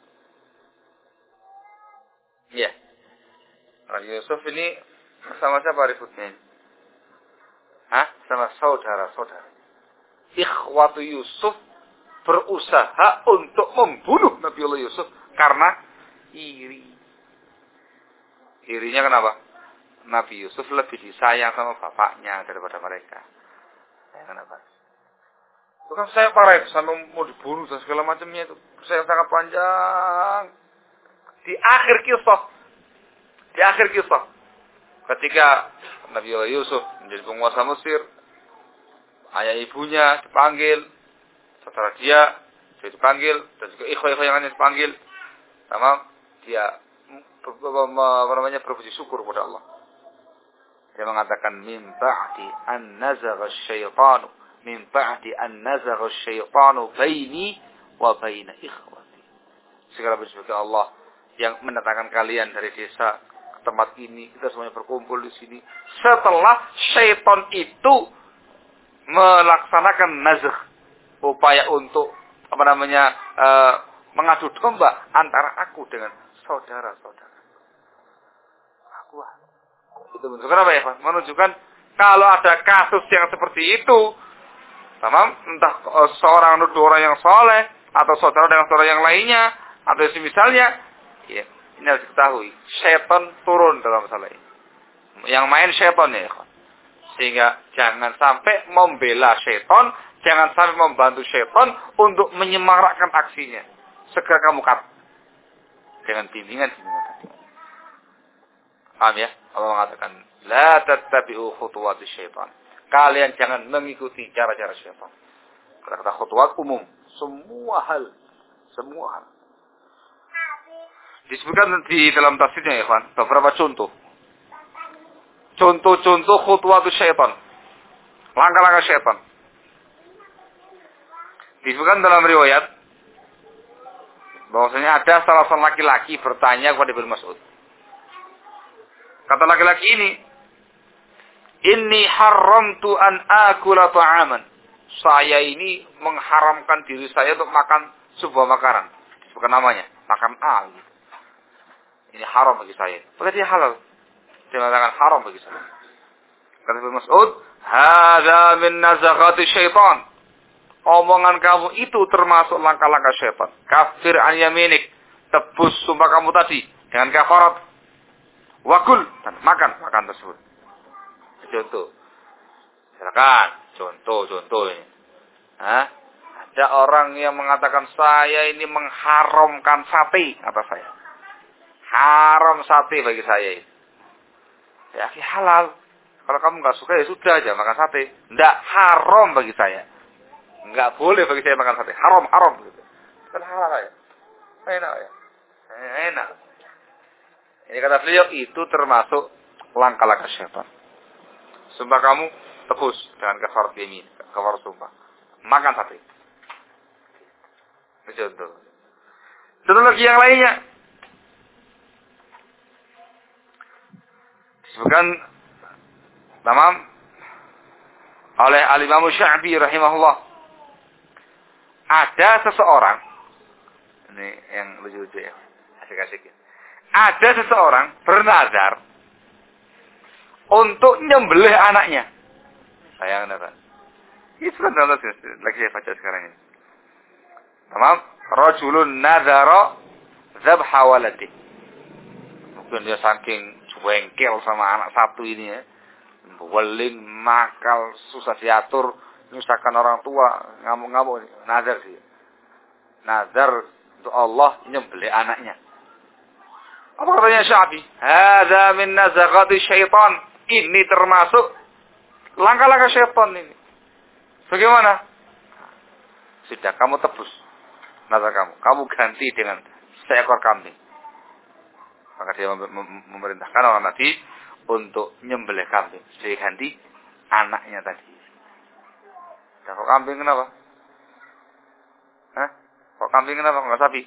Ya. Nabi Yusuf ini sama siapa ributnya? Hah? Sama saudara-saudara. Ikhwatu Yusuf berusaha untuk membunuh Nabiullah Yusuf karena iri. Irinya kenapa? Nabi Yusuf lebih disayang sama bapaknya daripada mereka. Ya, kenapa? Itu kan saya parah itu, sampai mau dibunuh dan segala macamnya itu. Saya sangat panjang. Di akhir kisah, ketika Nabiullah Yusuf menjadi penguasa Mesir, ayah ibunya dipanggil, saudara dia dipanggil, dan juga ikhwah-ikhwah yang lain dipanggil, sama dia berpuji syukur kepada Allah. Dia mengatakan min ba'di an nazagha asy-syaitanu baini wa baina ikhwati. Segala puji bagi Allah yang mendatangkan kalian dari desa ke tempat ini, kita semuanya berkumpul di sini setelah syaitan itu melaksanakan nazgh, upaya untuk mengadu domba antara aku dengan saudara-saudara. Itu menunjukkan apa ya, Pak? Menunjukkan kalau ada kasus yang seperti itu, entah seorang nuduh orang yang soleh, atau saudara dengan saudara yang lainnya, atau misalnya, ya, ini harus diketahui, syaitan turun dalam masalah ini. Yang main syaitan ya, Pak. Sehingga jangan sampai membela syaitan, jangan sampai membantu syaitan untuk menyemarakkan aksinya. Segera kamu cut dengan bimbingan tadi. Paham ya? Allah mengatakan, la tattabi'u khutuwatis syaitan. Kalian jangan mengikuti cara-cara syaitan. Kata khutuwat umum, semua hal. Disebutkan di dalam tafsirnya ya, Ikhwan, beberapa contoh. Contoh-contoh khutwatus syaitan. Langkah-langkah syaitan. Disebutkan dalam riwayat bahwasanya ada salah seorang laki-laki bertanya kepada Ibnu Mas'ud. Kata laki-laki ini, "Inni haramtu an akula ta'aman." Saya ini mengharamkan diri saya untuk makan sebuah makanan. Bukan namanya, makan A. Ini haram bagi saya. Padahal dia halal. Dia mengatakan haram bagi saya. Kata Ibnu Mas'ud, "Hadza min nazaghati syaitan." Omongan kamu itu termasuk langkah-langkah syaitan. Kafir an yaminik. Tebus sumpah kamu tadi dengan kafarat. Wakul dan makan tersebut. Contoh. Silakan, contoh ini. Hah? Ada orang yang mengatakan saya ini mengharamkan sate, kata saya. Haram sate bagi saya ini. Ya, halal. Kalau kamu nggak suka ya sudah aja makan sate. Nggak haram bagi saya. Nggak boleh bagi saya makan sate. Haram gitu. Kan halal ya. Enak ya. Enak. Ini kata beliau itu termasuk langkah-langkah syaitan. Sumpah kamu tebus dengan kafarat yamin, kafarat sumpah. Makan sate. Contoh. Contoh lagi yang lainnya. Disebutkan tamam oleh Al-Imam Sya'bi rahimahullah. Ada seseorang, ini yang lucu-lucu ya, asik-asik ya. Ada seseorang bernazar untuk nyembelih anaknya. Sayang nazar. Itu kan dalam lagi saya baca sekarang ini. Tamam, rajulun nazara dzabha waladi. Mungkin dia saking jengkel sama anak satu ini ya. Weling, makal, susah diatur, nyusahkan orang tua, ngamuk-ngamuk. Nazar sih. Nazar untuk Allah nyembelih anaknya. Apa katanya Syafi'i? Hadza min nazaghati syaitan. Ini termasuk langkah-langkah syaitan ini. Bagaimana? Sudah kamu tebus nazar kamu. Kamu ganti dengan seekor kambing. Maka dia memerintahkan orang tadi untuk nyembelih kambing. Jadi ganti anaknya tadi. Nah, kok kambing kenapa? Hah? Kok kambing kenapa? Enggak sapi?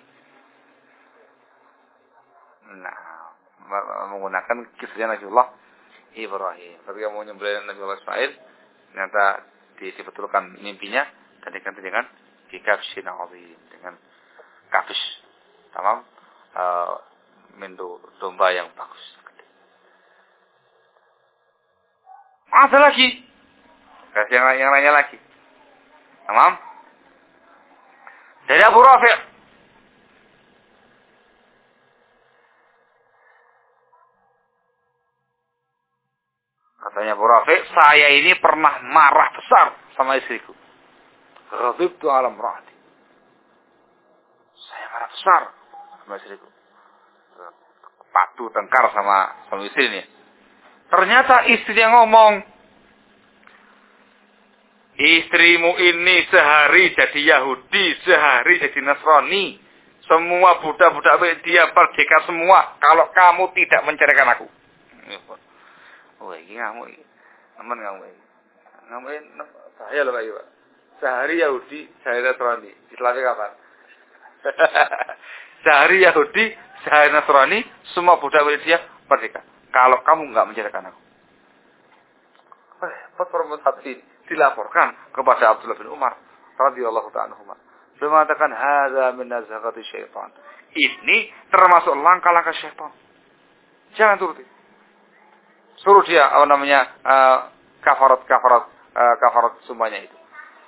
Nah, menggunakan kisahnya Nabiullah Ibrahim. Ketika mau nyembelih Nabiullah Ismail, ternyata dibetulkan mimpinya dan diganti dengan bikabshin azim, dengan kabis. Tamam? Mendo domba yang bagus. Ada lagi. Kasih yang lainnya lagi. Tamam? Dari Abu Rafi'. Katanya Abu Rafi', saya ini pernah marah besar sama istriku. Ghadibtu ala imra'ati. Saya marah besar sama istriku. Patu tengkar sama istrinya. Ternyata istrinya ngomong, istrimu ini sehari jadi Yahudi, sehari jadi Nasrani. Semua budak-budak dia merdeka semua kalau kamu tidak menceraikan aku. Oh, ini kamu ini. Teman kamu ini. Kamu ini bahaya loh Pak. Sehari Yahudi, sehari Nasrani. Islamnya kapan? Sehari Yahudi, sehari Nasrani, semua budak dia merdeka. Kalau kamu enggak menceraikan aku. Perempuan tadi dilaporkan kepada Abdullah bin Umar radhiyallahu ta'ala anhu. Beliau mengatakan hadza min nazaghati syaitan. Ini termasuk langkah-langkah syaitan. Jangan turuti. Suruh dia kafarat sumpahnya itu.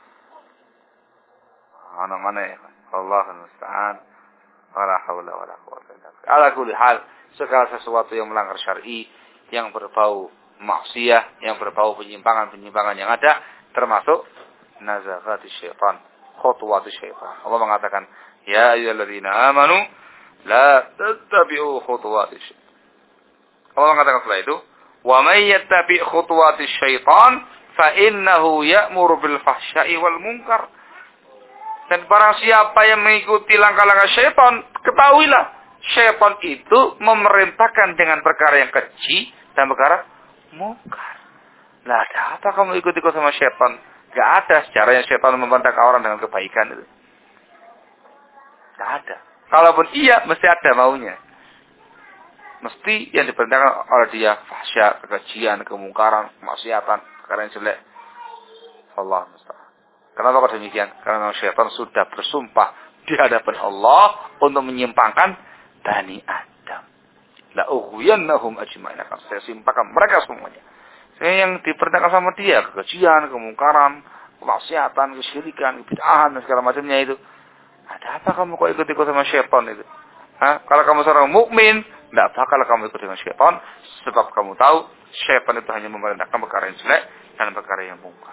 Mana ya? Allahul musta'an. Wala haula wala quwwata illa billah. Ala kulli hal, segala sesuatu yang melanggar syar'i, yang berbau maksiyah, yang berbau penyimpangan yang ada, termasuk nazaghati syaitan, khutuwati syaitan. Allah mengatakan, ya ayyuhalladzina amanu la tattabi'u khutuwati syaitan. Allah mengatakan setelah itu, wa may yattabi' khutuwati syaitan fa innahu ya'muru bil fahsya'i wal munkar. Dan barang siapa yang mengikuti langkah-langkah syaitan, ketahuilah syaitan itu memerintahkan dengan perkara yang keji dan perkara mungkar. Lah, ada apa kamu ikut-ikut sama syaitan? Gak ada sejarahnya syaitan memerintahkan orang dengan kebaikan itu. Gak ada. Kalaupun iya, mesti ada maunya. Mesti yang diperintahkan oleh dia fahsya, kekejian, kemungkaran, kemaksiatan, perkara yang jelek. Allah musta'an. Kenapa kok demikian? Karena syaitan sudah bersumpah di hadapan Allah untuk menyimpangkan Bani Adam. La ughwiyannahum ajma'in. Akan saya simpangkan mereka semuanya. Yang diperintahkan sama dia, kekejian, kemungkaran, kemaksiatan, kesyirikan, bid'ahan dan segala macamnya itu. Ada apa kamu kok ikut-ikut sama syaitan itu? Kalau kamu seorang mukmin, tidak bakal kamu ikut dengan syaitan, sebab kamu tahu syaitan itu hanya memerintahkan perkara yang jelek dan perkara yang mungkar.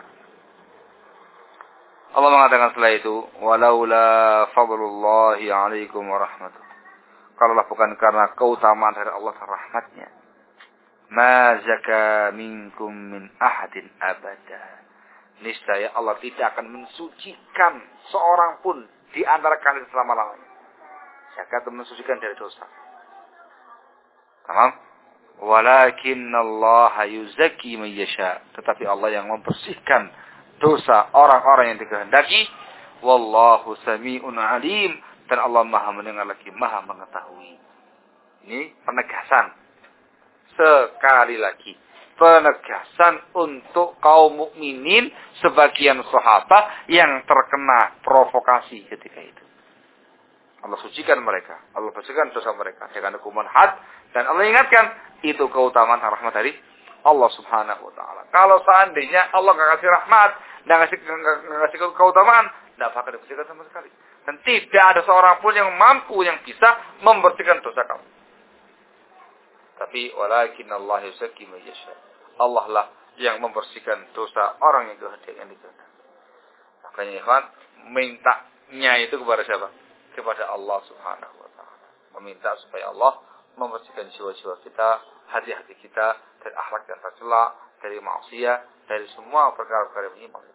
Allah mengatakan setelah itu, walaula fadlullahi 'alaikum wa rahmatuh. Kalaulah bukan karena keutamaan dari Allah dan rahmatnya, ma zaka minkum min ahadin abada. Niscaya Allah tidak akan mensucikan seorang pun di antara kalian selama-lamanya. Zakat itu mensucikan dari dosa. Tamam? Walakin Allah yuzaki man yasha. Tetapi Allah yang membersihkan dosa orang-orang yang dikehendaki. Wallahu sami'un alim. Dan Allah maha mendengar lagi, maha mengetahui. Ini penegasan. Sekali lagi. Penegasan untuk kaum mukminin sebagian sahabat yang terkena provokasi ketika itu. Allah sucikan mereka. Allah bersihkan dosa mereka dengan hukuman had. Dan Allah ingatkan, itu keutamaan dan rahmat dari Allah subhanahu wa ta'ala. Kalau seandainya Allah nggak kasih rahmat, nggak kasih keutamaan, nggak bakal dibersihkan sama sekali. Dan tidak ada seorang pun yang mampu, yang bisa membersihkan dosa kamu. Tapi walakin Allah yuzakki man yasha. Allah lah yang membersihkan dosa orang yang dikehendaki. Makanya ikhwan, mintanya itu kepada siapa? Kepada Allah subhanahu wa ta'ala. Meminta supaya Allah membersihkan jiwa-jiwa kita, hati-hati kita dari akhlak yang tercela, dari maksiat, dari semua perkara-perkara yang menyimpang.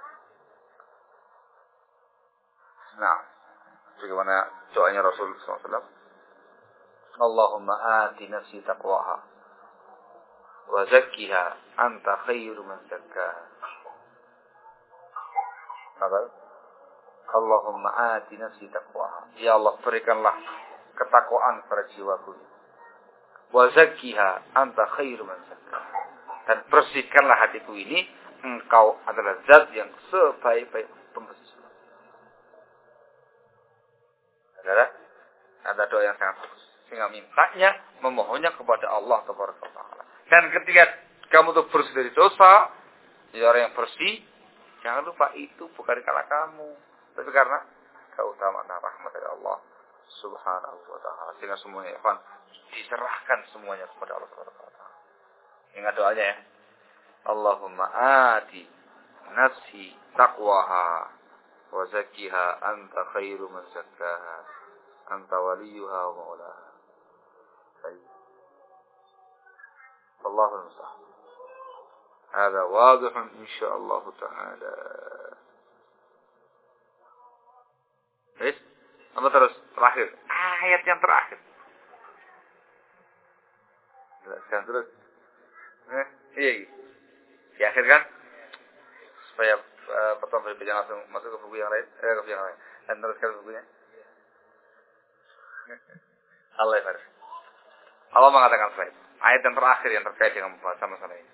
Nah, bagaimana doanya Rasulullah SAW? Allahumma ati nafsi taqwaha wa zakkiha anta khairu man zakkaha. Allahumma ati nafsi taqwaha. Ya Allah, berikanlah ketakwaan pada jiwaku. Wa zakkiha anta khairu man zakkaha. Dan bersihkanlah hatiku ini, engkau adalah zat yang sebaik-baik pembersih. Ada doa yang sangat bagus. Sehingga mintanya, memohonnya kepada Allah Taala. Dan ketika kamu tuh bersih dari dosa, jadi orang yang bersih, jangan lupa itu bukan karena kamu, tapi karena keutamaan dan rahmat dari Allah Subhanahu wa ta'ala. Sehingga semuanya diserahkan semuanya kepada Allah Taala. Ingat doanya ya. Allahumma ati nafsi taqwaha wa zakkiha anta khairu man zakkaha anta waliyuha wa maulaha. Baik. Allahul musta'an. Hada wadihun insyaallah ta'ala. Baik. Apa terus? Terakhir. Ayat yang terakhir. Jelaskan terus. Iya. Di akhir kan? Supaya pertama berbicara langsung masuk ke buku yang lain. Ke buku yang lain. Dan teruskan bukunya. Allah ya. Allah mengatakan selain. Ayat yang terakhir yang terkait dengan pembahasan masalah ini.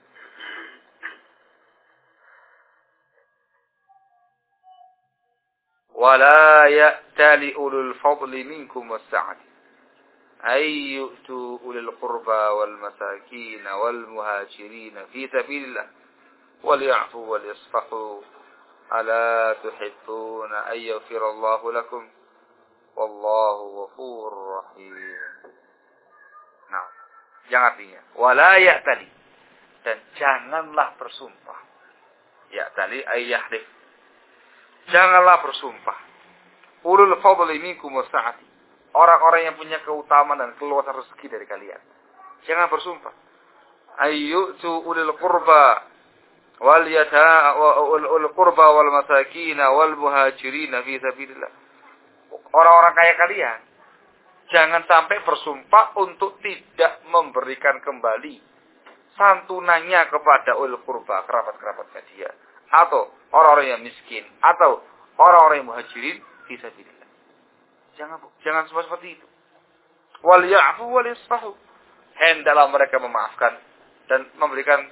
ولا يأتل أولو الفضل منكم والسعة أن يؤتوا أولي القربى والمساكين والمهاجرين في سبيل الله وليعفوا وليصفحوا ألا تحبون أن يغفر الله لكم والله غفور رحيم. Nah, yang artinya wala ya'tali, dan janganlah bersumpah. Ya'tali ay yahlif. Janganlah bersumpah. Ulul fadli minkum wasa'ati. Orang-orang yang punya keutamaan dan keluasan rezeki dari kalian. Jangan bersumpah. Ayyutu ulil qurba wal ul qurba wal masakin wal muhajirin fi sabilillah. Orang-orang kaya kalian Jangan sampai bersumpah untuk tidak memberikan kembali santunannya kepada ulil qurba, kerabat-kerabat dia, atau orang-orang yang miskin, atau orang-orang yang muhajirin fisabilillah. Jangan semua seperti itu. Wal ya'fu wal yasfahu. Hendaklah mereka memaafkan dan memberikan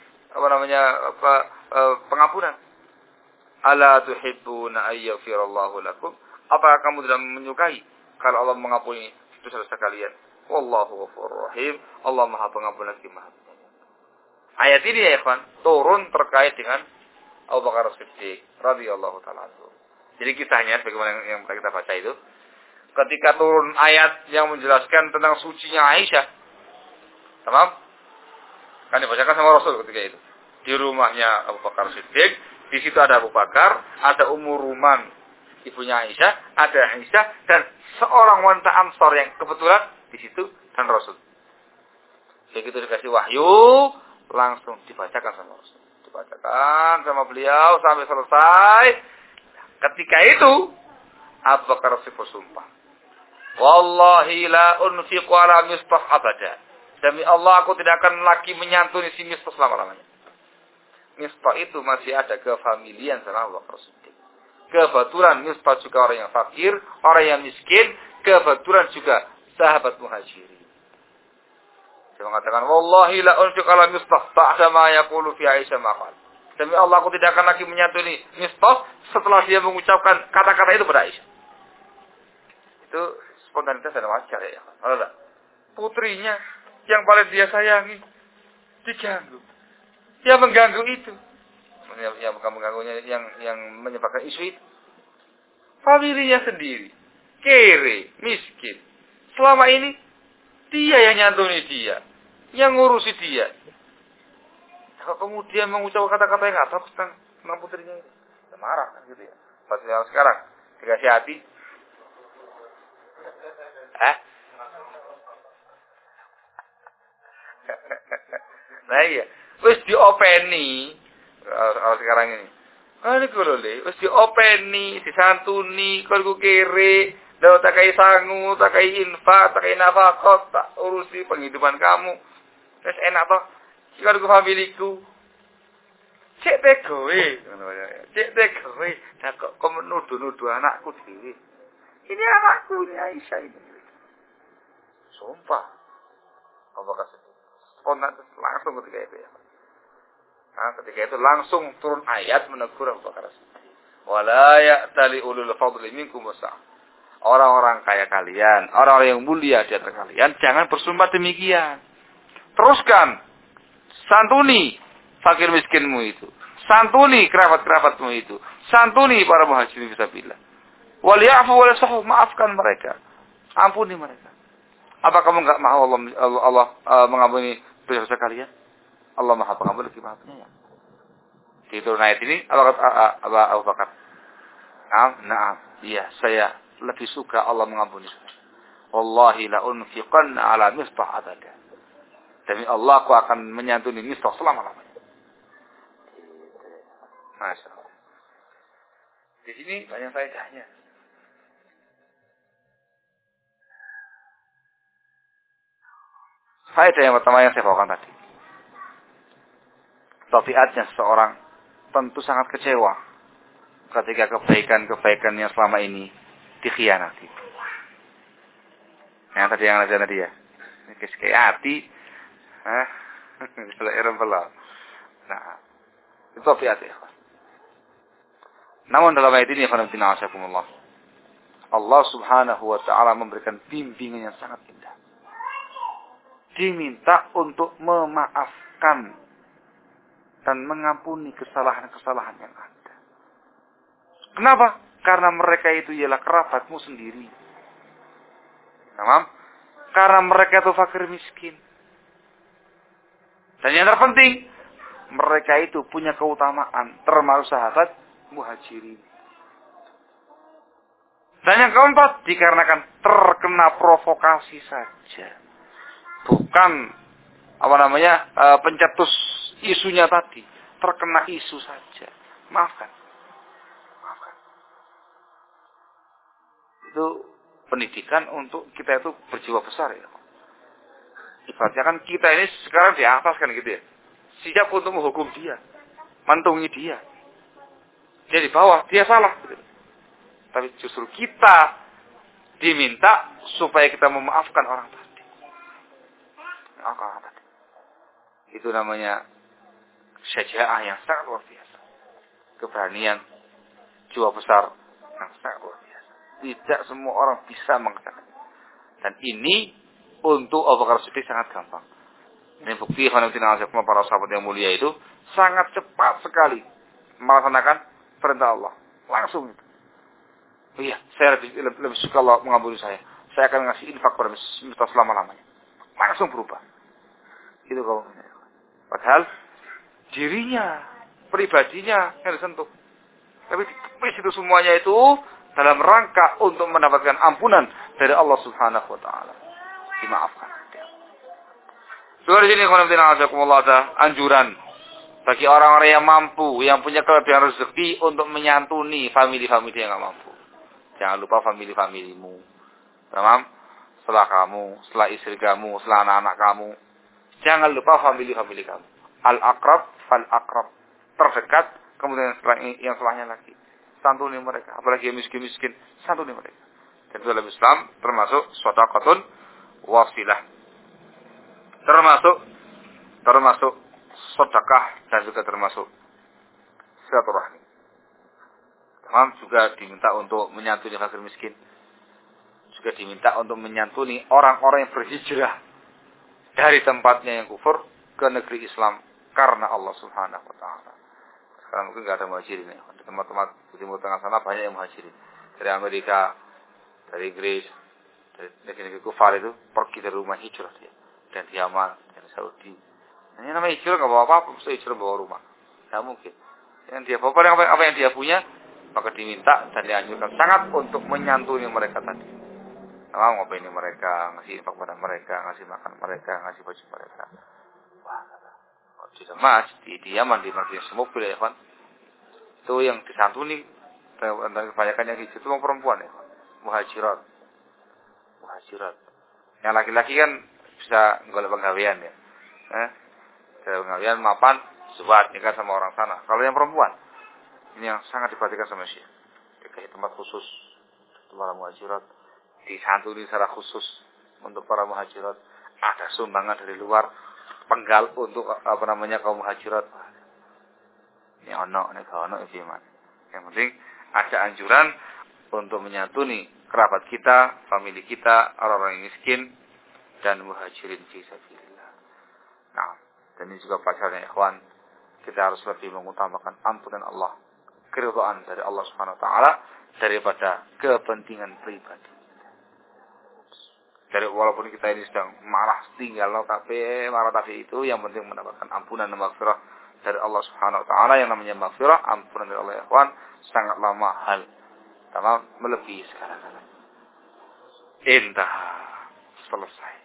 pengampunan. Ala tuhibbuna ayyaghfirallahu lakum? Apakah kamu tidak menyukai kalau Allah mengampuni dosa-dosa kalian? Wallahu ghafurur rahim. Allah Maha Pengampun lagi Maha Penyayang. Ayat ini ya ikhwan turun terkait dengan Abu Bakar As-Siddiq radhiyallahu taala anhu. Jadi kisahnya bagaimana yang kita baca itu, ketika turun ayat yang menjelaskan tentang sucinya Aisyah. Tamam? Kan dibacakan sama Rasul ketika itu. Di rumahnya Abu Bakar Siddiq. Di situ ada Abu Bakar, ada Ummu Ruman, ibunya Aisyah, ada Aisyah, dan seorang wanita Ansor yang kebetulan di situ, dan Rasul. Begitu dikasih wahyu, langsung dibacakan sama Rasul. Dibacakan sama beliau sampai selesai. Ketika itu, Abu Bakar bersumpah. Wallahi la unfiqu ala Mistah abada. Demi Allah aku tidak akan lagi menyantuni si Mistah selama-lamanya. Mistah itu masih ada kefamilian sama Abu Bakar Siddiq. Kebetulan Mistah juga orang yang fakir, orang yang miskin, kebetulan juga sahabat muhajirin. Dia mengatakan, wallahi la unfiqu ala Mistah ba'da ma yaqulu fi Aisyah maqal. Demi Allah aku tidak akan lagi menyantuni Mistah setelah dia mengucapkan kata-kata itu pada Aisyah. Itu spontanitas dan wajar ya. Ada putrinya yang paling dia sayangi diganggu. Yang mengganggu itu. Yang bukan mengganggunya, yang menyebabkan isu itu. Familinya sendiri. Kere, miskin. Selama ini, dia yang nyantuni dia. Yang ngurusi dia. Kalau kemudian mengucapkan kata-kata yang nggak bagus tentang putrinya ini. Dia marah kan gitu ya. Pas sekarang, dikasih hati. Nah iya. Wis diopeni kalau sekarang ini. Ini kulo le, wis diopeni, disantuni, kalau kere, ndak tak kai sangu, tak kai infak, tak kai nafkah, tak urusi penghidupan kamu. Wis enak toh. Kalau ku familiku. Cek tegoe, ngono ya. Cek tegoe, dak kok nuduh-nuduh anakku dhewe. Ini anakku, ini Aisyah ini. Sumpah. Apa kasih? Langsung ketika itu ya. Nah, ketika itu langsung turun ayat menegur Abu Bakar Siddiq. Wala ya'tali ulul fadli minkum wasa'ah. Orang-orang kaya kalian, orang-orang yang mulia di antara kalian, jangan bersumpah demikian. Teruskan. Santuni fakir miskinmu itu. Santuni kerabat-kerabatmu itu. Santuni para muhajirin fisabilillah. Wal ya'fu wal yasfahu, maafkan mereka. Ampuni mereka. Apa kamu enggak mau Allah mengampuni dosa-dosa kalian? Allah Maha Pengampun lagi Maha Penyayang. Di turun ayat ini Abu Bakar. Naam. Iya, saya lebih suka Allah mengampuni saya. Wallahi la unfiqanna ala Mistah abada. Demi Allah aku akan menyantuni Mistah selama-lamanya. Masya Allah. Di sini banyak faedahnya. Faedah yang pertama yang saya bawakan tadi. Tabiatnya seseorang tentu sangat kecewa ketika kebaikan-kebaikan yang selama ini dikhianati. Yang tadi yang ada dia. Kayak hati. Nah, itu tabiatnya. Namun dalam ayat ini Allah Subhanahu wa taala memberikan bimbingan yang sangat indah. Diminta untuk memaafkan dan mengampuni kesalahan-kesalahan yang ada. Kenapa? Karena mereka itu ialah kerabatmu sendiri. Tamam? Karena mereka itu fakir miskin. Dan yang terpenting, mereka itu punya keutamaan termasuk sahabat muhajirin. Dan yang keempat, dikarenakan terkena provokasi saja. Bukan pencetus isunya tadi, terkena isu saja. Maafkan. Itu pendidikan untuk kita itu berjiwa besar ya. Ibaratnya kan kita ini sekarang di atas kan gitu ya. Siap untuk menghukum dia, mantungi dia. Dia di bawah, dia salah. Gitu. Tapi justru kita diminta supaya kita memaafkan orang tadi. Orang tadi. Itu namanya syaja'ah yang sangat luar biasa. Keberanian, jiwa besar yang sangat luar biasa. Tidak semua orang bisa mengatakan. Dan ini untuk Abu Bakar Siddiq sangat gampang. Ini bukti para sahabat yang mulia itu sangat cepat sekali melaksanakan perintah Allah. Langsung itu. Oh iya, saya lebih suka Allah mengampuni saya. Saya akan ngasih infak pada misal selama-lamanya. Langsung berubah. Itu kalau padahal dirinya, pribadinya yang disentuh. Tapi itu semuanya itu dalam rangka untuk mendapatkan ampunan dari Allah Subhanahu wa taala. Dimaafkan. Soal di sini ada anjuran bagi orang-orang yang mampu, yang punya kelebihan rezeki untuk menyantuni famili-famili yang enggak mampu. Jangan lupa famili-familimu. Paham? Setelah kamu, setelah istri kamu, setelah anak-anak kamu. Jangan lupa famili-famili kamu. Al-aqrab fal-aqrab. Terdekat, kemudian yang setelahnya lagi. Santuni mereka. Apalagi yang miskin-miskin, santuni mereka. Dan dalam Islam termasuk shadaqatun wasilah. Termasuk sedekah dan juga termasuk silaturahmi. Tamam, juga diminta untuk menyantuni fakir miskin. Juga diminta untuk menyantuni orang-orang yang berhijrah dari tempatnya yang kufur ke negeri Islam karena Allah Subhanahu wa taala. Sekarang mungkin enggak ada muhajirin ya. Di tempat-tempat di Timur Tengah sana banyak yang muhajirin. Dari Amerika, dari Inggris, dari negeri-negeri kufar itu pergi dari rumah hijrah dia. Dan di Yaman, dari Saudi. Ini namanya hijrah enggak bawa apa-apa, mesti hijrah bawa rumah. Enggak mungkin. Yang dia bawa apa yang dia punya, maka diminta dan dianjurkan sangat untuk menyantuni mereka tadi. Nah, ngopeni mereka, ngasih infak pada mereka, ngasih makan mereka, ngasih baju mereka. Wah, di Damas, di Yaman, di Madinah semobil ya kan. Itu yang disantuni, kebanyakan yang hijrah itu orang perempuan ya kan. Muhajirat. Yang laki-laki kan bisa golek penggawean ya. Penggawean mapan, zubat nikah sama orang sana. Kalau yang perempuan, ini yang sangat diperhatikan sama Syekh. Dikasih tempat khusus untuk para muhajirat, disantuni secara khusus untuk para muhajirat. Ada sumbangan dari luar, penggal untuk kaum muhajirat. Ini ono iman. Yang penting ada anjuran untuk menyantuni kerabat kita, famili kita, orang-orang yang miskin dan muhajirin fi sabilillah. Nah, dan ini juga pelajaran ikhwan, kita harus lebih mengutamakan ampunan Allah, keridhaan dari Allah Subhanahu wa taala daripada kepentingan pribadi. Dari walaupun kita ini sedang marah tinggal marah tapi itu yang penting mendapatkan ampunan dan maghfirah dari Allah Subhanahu wa taala. Yang namanya maghfirah, ampunan dari Allah ikhwan, sangatlah mahal. Tamam, melebihi segala-galanya. Indah, selesai.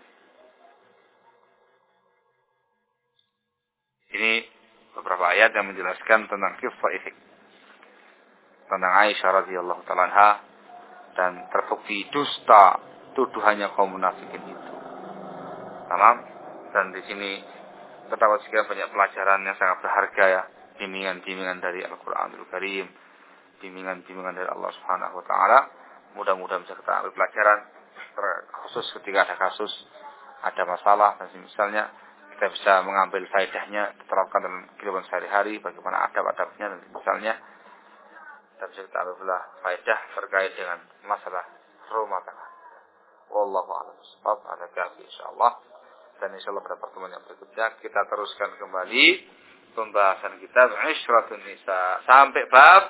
Ini beberapa ayat yang menjelaskan tentang kisah ifk tentang Aisyah radhiyallahu taala anha dan terbukti dusta tuduhannya kaum munafikin itu. Tamam? Dan di sini terdapat sekian banyak pelajaran yang sangat berharga ya, bimbingan-bimbingan dari Al-Qur'anul Karim, bimbingan-bimbingan dari Allah Subhanahu wa taala. Mudah-mudahan bisa kita ambil pelajaran khusus ketika ada kasus, ada masalah dan misalnya kita bisa mengambil faedahnya, diterapkan dalam kehidupan sehari-hari, bagaimana adab-adabnya dan misalnya kita bisa kita ambil pula faedah terkait dengan masalah rumah tangga. Wallahu a'lam bishawab. Ada kafi insyaallah. Dan insyaallah pada pertemuan yang berikutnya kita teruskan kembali pembahasan kita Ishratun Nisa sampai bab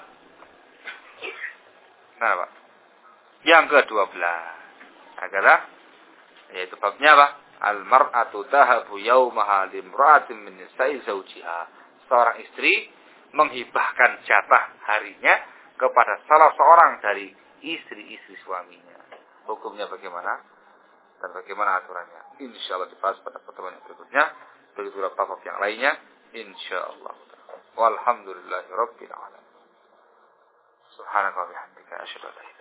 Pak? Yang ke-12. Adalah yaitu babnya apa? Al-mar'atu tahabu yawmaha limra'atin min nisa'i zawjiha. Seorang istri menghibahkan jatah harinya kepada salah seorang dari istri-istri suaminya. Hukumnya bagaimana? Dan bagaimana aturannya? Insyaallah dibahas pada pertemuan yang berikutnya. Begitu bab yang lainnya. Insyaallah. Walhamdulillahirabbil alamin. Subhanaka wa bihamdika asyhadu an la ilaha illa anta